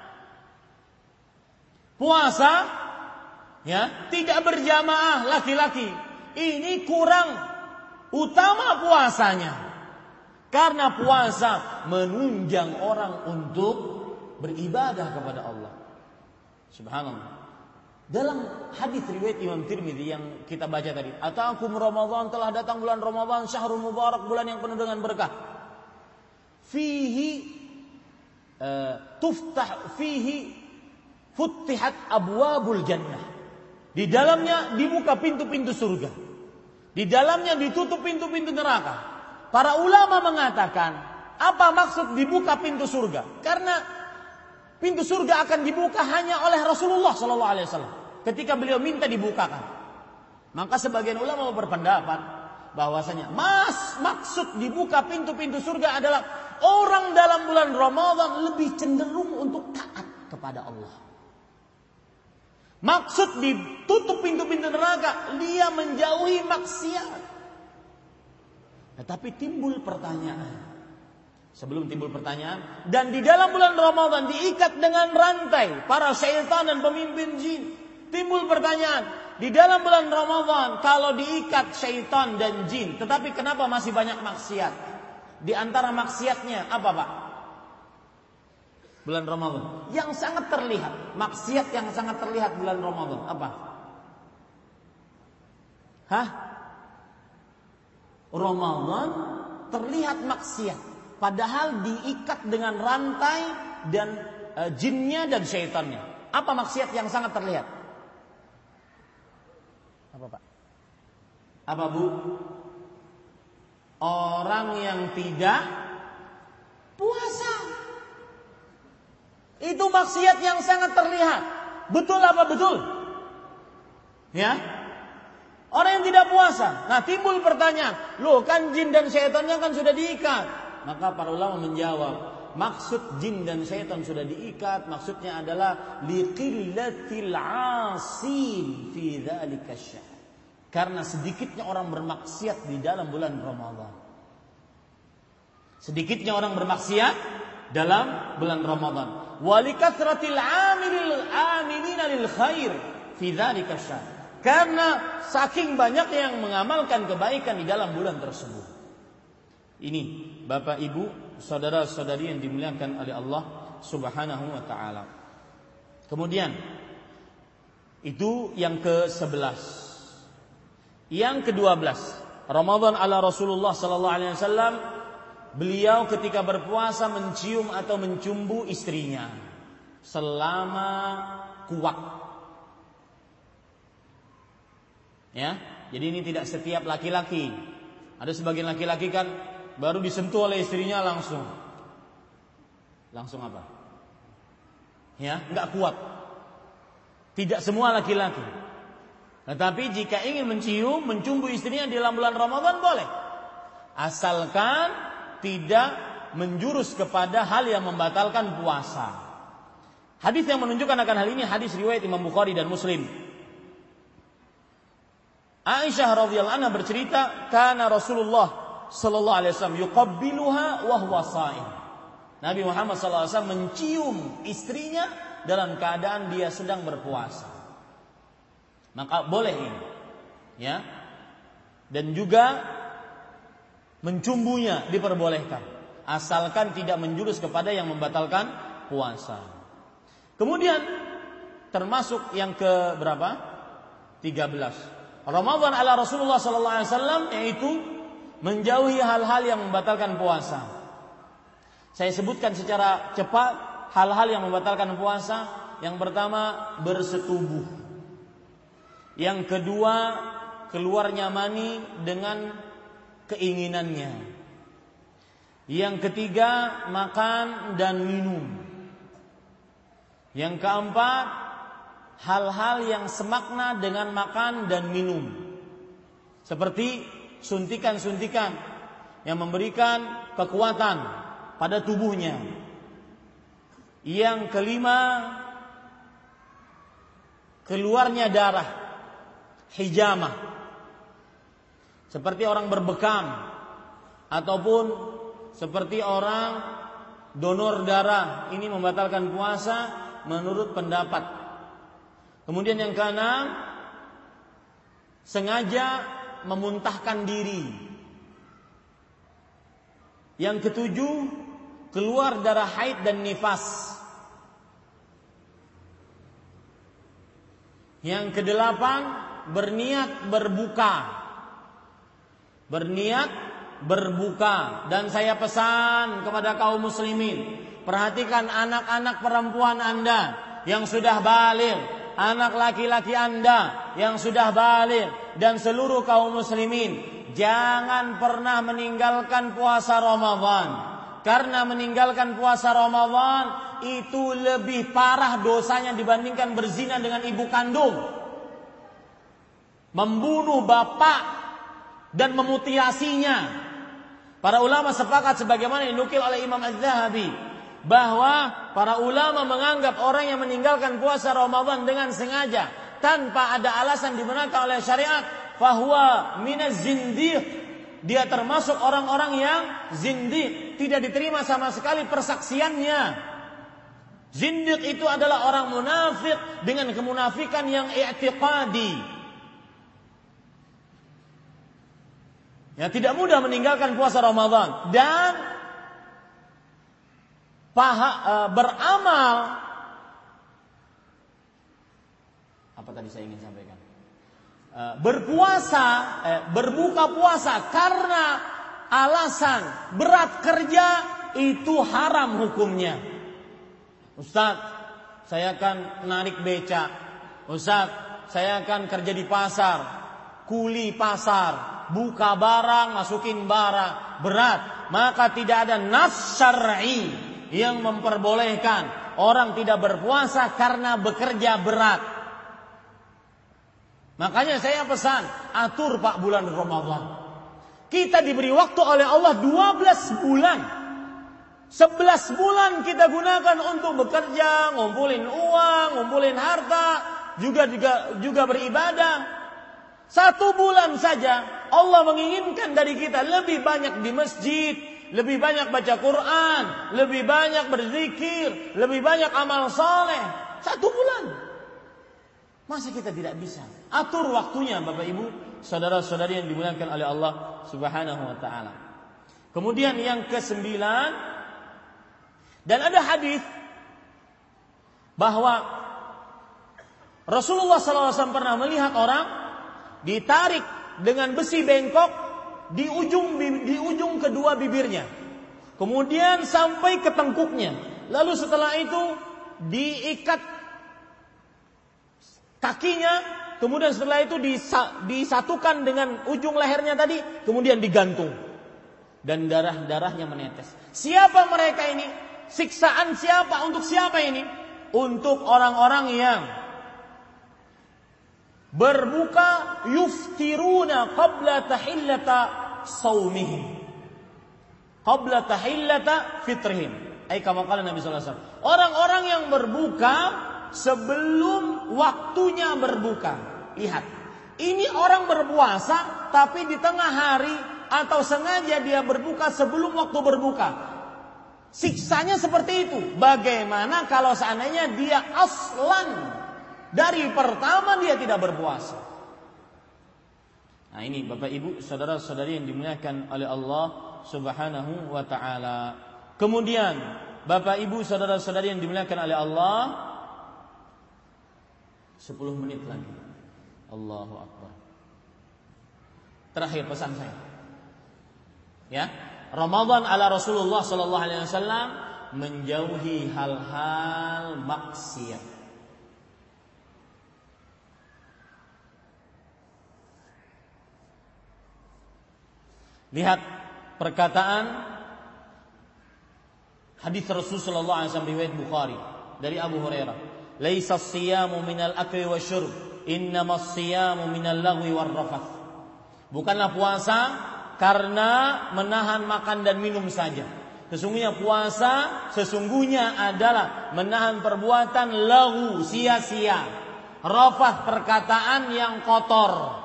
Puasa ya, tidak berjamaah laki-laki. Ini kurang utama puasanya. Karena puasa menunjang orang untuk beribadah kepada Allah. Subhanallah. Dalam hadis riwayat Imam Tirmidzi yang kita baca tadi, "Ataakum Ramadan, telah datang bulan Ramadan, syahrul mubarak, bulan yang penuh dengan berkah. Fihi uh, tuftah fihi futtihat abwabul jannah." Di dalamnya dibuka pintu-pintu surga. Di dalamnya ditutup pintu-pintu neraka. Para ulama mengatakan, apa maksud dibuka pintu surga? Karena pintu surga akan dibuka hanya oleh Rasulullah sallallahu alaihi wasallam ketika beliau minta dibukakan. Maka sebagian ulama berpendapat bahwasanya mas maksud dibuka pintu-pintu surga adalah orang dalam bulan Ramadan lebih cenderung untuk taat kepada Allah. Maksud ditutup pintu-pintu neraka, dia menjauhi maksiat. Tetapi timbul pertanyaan. Sebelum timbul pertanyaan, dan di dalam bulan Ramadan diikat dengan rantai para syaitan dan pemimpin jin. Timbul pertanyaan, di dalam bulan Ramadan kalau diikat syaitan dan jin, tetapi kenapa masih banyak maksiat? di antara maksiatnya apa, Pak? Bulan Ramadan. Yang sangat terlihat, maksiat yang sangat terlihat bulan Ramadan apa? Hah? Ramadan terlihat maksiat, padahal diikat dengan rantai dan e, jinnya dan syaitannya. Apa maksiat yang sangat terlihat? Apa, Pak? Apa, Bu? Orang yang tidak puasa. Itu maksiat yang sangat terlihat. Betul apa betul? Ya? Orang yang tidak puasa. Nah, timbul pertanyaan, loh kan jin dan syaitannya kan sudah diikat. Maka para ulama menjawab, maksud jin dan syaitan sudah diikat, maksudnya adalah liqillatil 'asin fi dzalika syahr. Karena sedikitnya orang bermaksiat di dalam bulan Ramadan. Sedikitnya orang bermaksiat dalam bulan Ramadan. Wa likathratil 'amilil 'amilina lil khair fi dzalika syahr. Karena saking banyak yang mengamalkan kebaikan di dalam bulan tersebut. Ini Bapak Ibu, saudara-saudari yang dimuliakan oleh Allah Subhanahu wa taala. Kemudian itu yang ke sebelas. Yang kedua belas, Ramadan ala Rasulullah sallallahu alaihi wasallam, beliau ketika berpuasa mencium atau mencumbu istrinya selama kuat. Ya, jadi ini tidak setiap laki-laki. Ada sebagian laki-laki kan baru disentuh oleh istrinya langsung. Langsung apa? Ya, enggak kuat. Tidak semua laki-laki. Tetapi jika ingin mencium, mencumbu istrinya di dalam bulan Ramadan boleh. Asalkan tidak menjurus kepada hal yang membatalkan puasa. Hadis yang menunjukkan akan hal ini hadis riwayat Imam Bukhari dan Muslim. Aisyah radhiyallahu anha bercerita, kana Rasulullah sallallahu alaihi wasallam yuqabbiluha wa huwa sha'im. Nabi Muhammad sallallahu alaihi wasallam mencium istrinya dalam keadaan dia sedang berpuasa. Maka boleh ini. Ya. Dan juga mencumbunya diperbolehkan, asalkan tidak menjurus kepada yang membatalkan puasa. Kemudian termasuk yang ke berapa? tiga belas. Ramadan ala Rasulullah sallallahu alaihi wasallam, yaitu menjauhi hal-hal yang membatalkan puasa. Saya sebutkan secara cepat hal-hal yang membatalkan puasa. Yang pertama, bersetubuh. Yang kedua, keluarnya mani dengan keinginannya. Yang ketiga, makan dan minum. Yang keempat, hal-hal yang semakna dengan makan dan minum, seperti suntikan-suntikan yang memberikan kekuatan pada tubuhnya. Yang kelima, keluarnya darah, hijamah, seperti orang berbekam ataupun seperti orang donor darah. Ini membatalkan puasa menurut pendapat. Kemudian yang keenam, sengaja memuntahkan diri. Yang ketujuh, keluar darah haid dan nifas. Yang kedelapan, berniat berbuka. Berniat berbuka. Dan saya pesan kepada kaum muslimin, perhatikan anak-anak perempuan Anda yang sudah baligh, anak laki-laki Anda yang sudah baligh, dan seluruh kaum muslimin, jangan pernah meninggalkan puasa Ramadan. Karena meninggalkan puasa Ramadan itu lebih parah dosanya dibandingkan berzina dengan ibu kandung, membunuh bapak dan memutilasinya. Para ulama sepakat sebagaimana dinukil oleh Imam Az-Zahabi, bahwa para ulama menganggap orang yang meninggalkan puasa Ramadan dengan sengaja tanpa ada alasan dibenarkan oleh syariat, fahuwa minaz zindiq, dia termasuk orang-orang yang zindiq, tidak diterima sama sekali persaksiannya. Zindiq itu adalah orang munafik dengan kemunafikan yang i'tiqadi. Ya, tidak mudah meninggalkan puasa Ramadan dan paha, uh, beramal. Apa tadi saya ingin sampaikan? Uh, berpuasa, eh, berbuka puasa karena alasan berat kerja itu haram hukumnya. Ustaz, saya akan narik beca. Ustaz, saya akan kerja di pasar, kuli pasar, buka barang, masukin barang, berat. Maka tidak ada nas syar'i yang memperbolehkan orang tidak berpuasa karena bekerja berat. Makanya saya pesan, atur Pak bulan Ramadan. Kita diberi waktu oleh Allah dua belas bulan. sebelas bulan kita gunakan untuk bekerja, ngumpulin uang, ngumpulin harta, juga juga juga beribadah. Satu bulan saja Allah menginginkan dari kita lebih banyak di masjid, lebih banyak baca Quran, lebih banyak berzikir, lebih banyak amal saleh. Satu bulan. Masa kita tidak bisa atur waktunya, Bapak Ibu, saudara-saudari yang dimuliakan oleh Allah Subhanahu wa taala. Kemudian yang kesembilan, dan ada hadis bahwa Rasulullah sallallahu alaihi wasallam pernah melihat orang ditarik dengan besi bengkok di ujung di ujung kedua bibirnya, kemudian sampai ke tengkuknya. Lalu setelah itu diikat kakinya, kemudian setelah itu disatukan dengan ujung lehernya tadi, kemudian digantung dan darah-darahnya menetes. Siapa mereka ini? Siksaan siapa? Untuk siapa ini? Untuk orang-orang yang berbuka yuftiruna qabla tahillata saumihim, qabla tahillata fitrihim. Ay kama qala Nabi sallallahu alaihi wasallam. Orang-orang yang berbuka sebelum waktunya berbuka. Lihat, ini orang berpuasa tapi di tengah hari atau sengaja dia berbuka sebelum waktu berbuka. Siksanya seperti itu. Bagaimana kalau seandainya dia aslan dari pertama dia tidak berpuasa? Nah ini Bapak Ibu, saudara-saudari yang dimuliakan oleh Allah Subhanahu wa taala. Kemudian Bapak Ibu, saudara-saudari yang dimuliakan oleh Allah, sepuluh menit lagi. Allahu Akbar. Terakhir pesan saya. Ya, Ramadan ala Rasulullah sallallahu alaihi wasallam menjauhi hal-hal maksiat. Lihat perkataan hadis Rasul sallallahu alaihi wasallam riwayat Bukhari dari Abu Hurairah. Laisa as-siyamu minal akli wasyurb, innamas siyamu minal lagwi warrafath. Bukanlah puasa karena menahan makan dan minum saja. Sesungguhnya puasa sesungguhnya adalah menahan perbuatan laghu, sia-sia, rafath, perkataan yang kotor.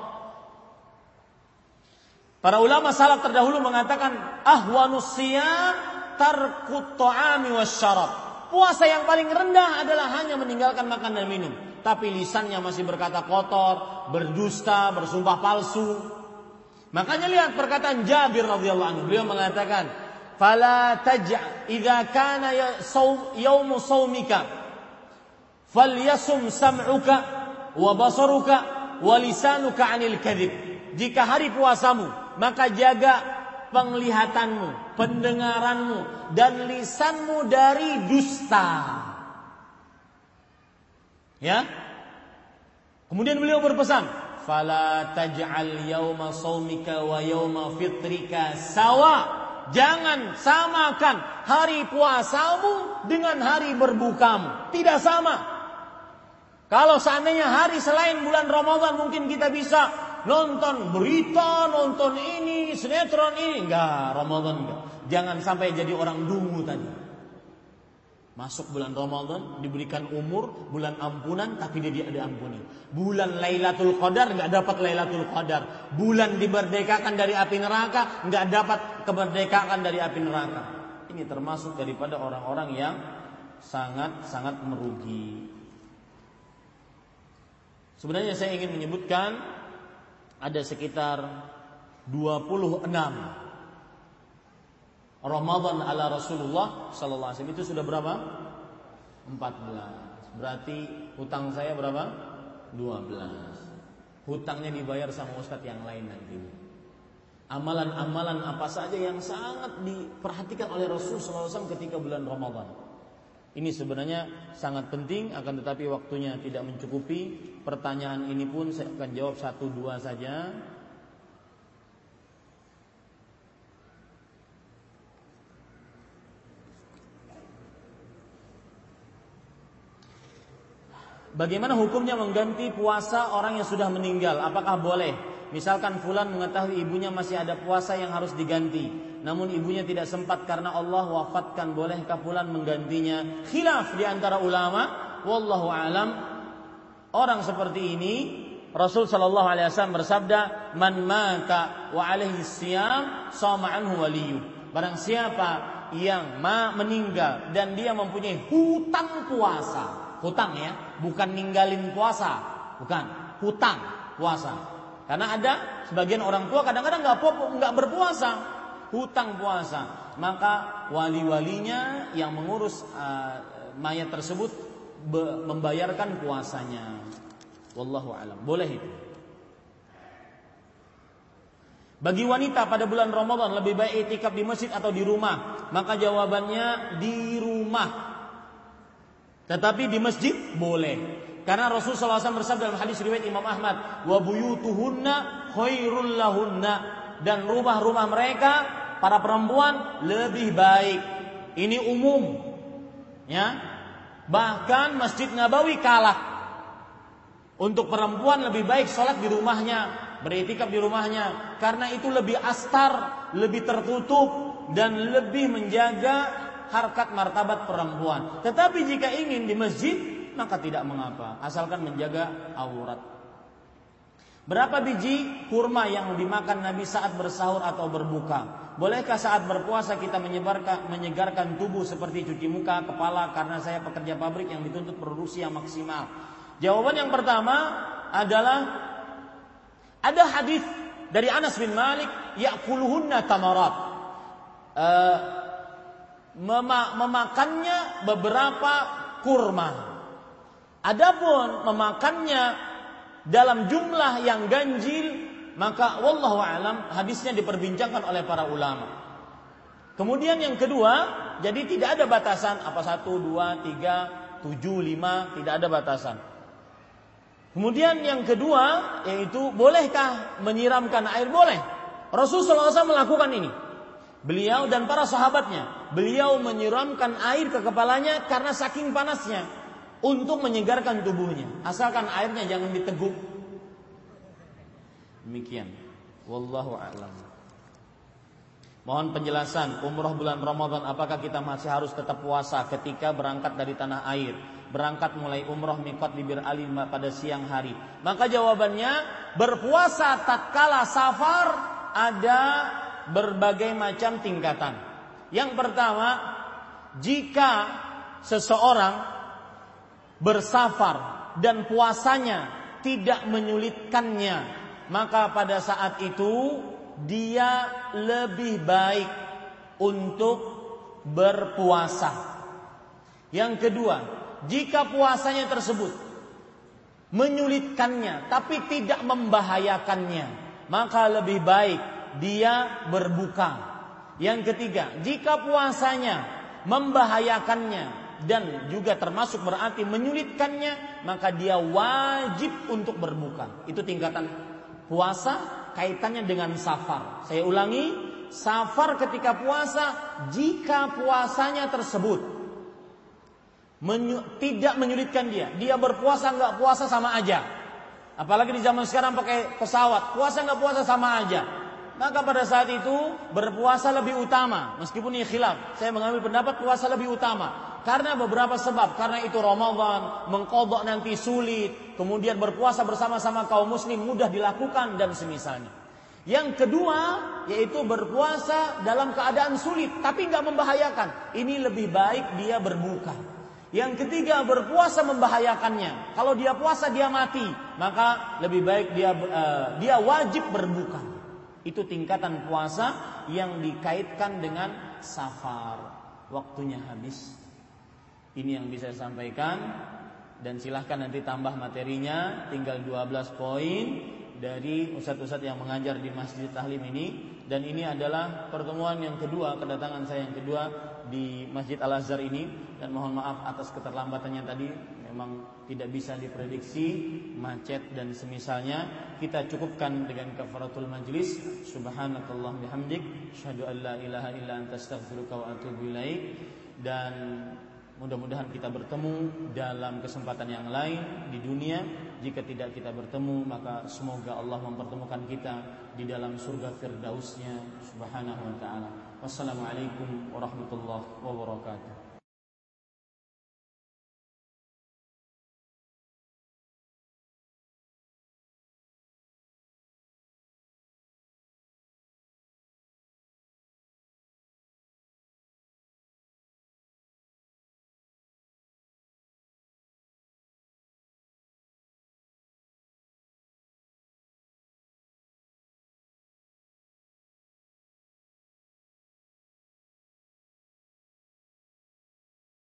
Para ulama salaf terdahulu mengatakan ahwanus siyam tarkut ta'ami wasyarab. Puasa yang paling rendah adalah hanya meninggalkan makan dan minum. Tapi lisannya masih berkata kotor, berdusta, bersumpah palsu. Makanya lihat perkataan Jabir radhiyallahu anhu. Beliau mengatakan, "Fala taj'a idza kana yaumu shaumika falyasum sam'uka wa basaruka wa lisanuka 'anil kadhib." Jika hari puasamu, maka jaga penglihatanmu, pendengaranmu, dan lisanmu dari dusta. Ya. Kemudian beliau berpesan, "Fala taj'al yauma shaumika wa yauma fitrika sawa." Jangan samakan hari puasamu dengan hari berbukamu. Tidak sama. Kalau seandainya hari selain bulan Ramadan mungkin kita bisa nonton berita, nonton ini, sinetron ini. Enggak, Ramadan enggak. Jangan sampai jadi orang dungu tadi. Masuk bulan Ramadan, diberikan umur, bulan ampunan, tapi dia tidak diampuni. Bulan Lailatul Qadar, enggak dapat Lailatul Qadar. Bulan dimerdekakan dari api neraka, enggak dapat kemerdekaan dari api neraka. Ini termasuk daripada orang-orang yang sangat-sangat merugi. Sebenarnya saya ingin menyebutkan ada sekitar dua puluh enam Ramadan ala Rasulullah sallallahu alaihi wasallam. Itu sudah berapa? empat belas. Berarti hutang saya berapa? dua belas. Hutangnya dibayar sama ustadz yang lain nanti. Amalan-amalan apa saja yang sangat diperhatikan oleh Rasul sallallahu alaihi wasallam ketika bulan Ramadan. Ini sebenarnya sangat penting, akan tetapi waktunya tidak mencukupi. Pertanyaan ini pun saya akan jawab satu dua saja. Bagaimana hukumnya mengganti puasa orang yang sudah meninggal? Apakah boleh? Misalkan fulan mengetahui ibunya masih ada puasa yang harus diganti, namun ibunya tidak sempat karena Allah wafatkan, bolehkah fulan menggantinya? Khilaf di antara ulama, wallahu alam. Orang seperti ini Rasul sallallahu alaihi wasallam bersabda, "Man mata wa alaihi siyam, shama anhu waliyyu." Barang siapa yang ma meninggal dan dia mempunyai hutang puasa, hutang ya, bukan ninggalin puasa, bukan, hutang puasa. Karena ada sebagian orang tua kadang-kadang nggak nggak berpuasa, hutang puasa, maka wali-walinya yang mengurus uh, mayat tersebut be- membayarkan puasanya. Wallahu alam. Boleh itu. Bagi wanita pada bulan Ramadan lebih baik i'tikaf di masjid atau di rumah? Maka jawabannya di rumah. Tetapi di masjid boleh. Karena Rasul sallallahu alaihi wasallam bersabda dalam hadis riwayat Imam Ahmad, wa buyutuhunna khairul lahunna, dan rumah-rumah mereka para perempuan lebih baik. Ini umum. Ya. Bahkan Masjid Nabawi kalah. Untuk perempuan lebih baik sholat di rumahnya, beriktikaf di rumahnya, karena itu lebih astar, lebih tertutup dan lebih menjaga harkat martabat perempuan. Tetapi jika ingin di masjid, maka tidak mengapa, asalkan menjaga aurat. Berapa biji kurma yang dimakan Nabi saat bersahur atau berbuka? Bolehkah saat berpuasa kita menyebarkan, menyegarkan tubuh seperti cuci muka, kepala, karena saya pekerja pabrik yang dituntut produksi yang maksimal? Jawaban yang pertama adalah ada hadis dari Anas bin Malik, ya'kuluhunna tamarat, e, mema- memakannya beberapa kurma. Adapun memakannya dalam jumlah yang ganjil, maka wallahu alam hadisnya diperbincangkan oleh para ulama. Kemudian yang kedua, jadi tidak ada batasan apa satu, dua, tiga, tujuh, lima, tidak ada batasan. Kemudian yang kedua yaitu bolehkah menyiramkan air? Boleh. Rasulullah shallallahu alaihi wasallam melakukan ini. Beliau dan para sahabatnya, beliau menyiramkan air ke kepalanya karena saking panasnya, untuk menyegarkan tubuhnya, asalkan airnya jangan diteguk. Demikian. Wallahu a'lam. Mohon penjelasan umrah bulan Ramadan, apakah kita masih harus tetap puasa ketika berangkat dari tanah air? Berangkat mulai umrah miqat di Bir Ali pada siang hari. Maka jawabannya, berpuasa tatkala safar ada berbagai macam tingkatan. Yang pertama, jika seseorang bersafar dan puasanya tidak menyulitkannya, maka pada saat itu dia lebih baik untuk berpuasa. Yang kedua, jika puasanya tersebut menyulitkannya tapi tidak membahayakannya, maka lebih baik dia berbuka. Yang ketiga, jika puasanya membahayakannya dan juga termasuk berarti menyulitkannya, maka dia wajib untuk berbuka. Itu tingkatan puasa kaitannya dengan safar. Saya ulangi, safar ketika puasa, jika puasanya tersebut menyu- tidak menyulitkan dia, dia berpuasa nggak puasa sama aja. Apalagi di zaman sekarang pakai pesawat, puasa nggak puasa sama aja. Maka pada saat itu berpuasa lebih utama. Meskipun ini khilaf, saya mengambil pendapat puasa lebih utama. Karena beberapa sebab, karena itu Ramadan, mengqadha nanti sulit, kemudian berpuasa bersama-sama kaum muslim mudah dilakukan dan semisalnya. Yang kedua, yaitu berpuasa dalam keadaan sulit tapi enggak membahayakan. Ini lebih baik dia berbuka. Yang ketiga, berpuasa membahayakannya. Kalau dia puasa dia mati, maka lebih baik dia uh, dia wajib berbuka. Itu tingkatan puasa yang dikaitkan dengan safar, waktunya habis. Ini yang bisa saya sampaikan, dan silahkan nanti tambah materinya. Tinggal dua belas poin dari ustadz-ustadz yang mengajar di Masjid Tahlim ini. Dan ini adalah pertemuan yang kedua, kedatangan saya yang kedua di Masjid Al-Azhar ini. Dan mohon maaf atas keterlambatannya tadi, memang tidak bisa diprediksi, macet dan semisalnya. Kita cukupkan dengan kafaratul majlis. Subhanakallah bihamdik, asyhadu an la ilaha illa anta astaghfiruka wa atubu ilaik. Dan mudah-mudahan kita bertemu dalam kesempatan yang lain di dunia. Jika tidak kita bertemu, maka semoga Allah mempertemukan kita di dalam surga Firdausnya Subhanahu wa ta'ala. Wassalamualaikum warahmatullahi wabarakatuh.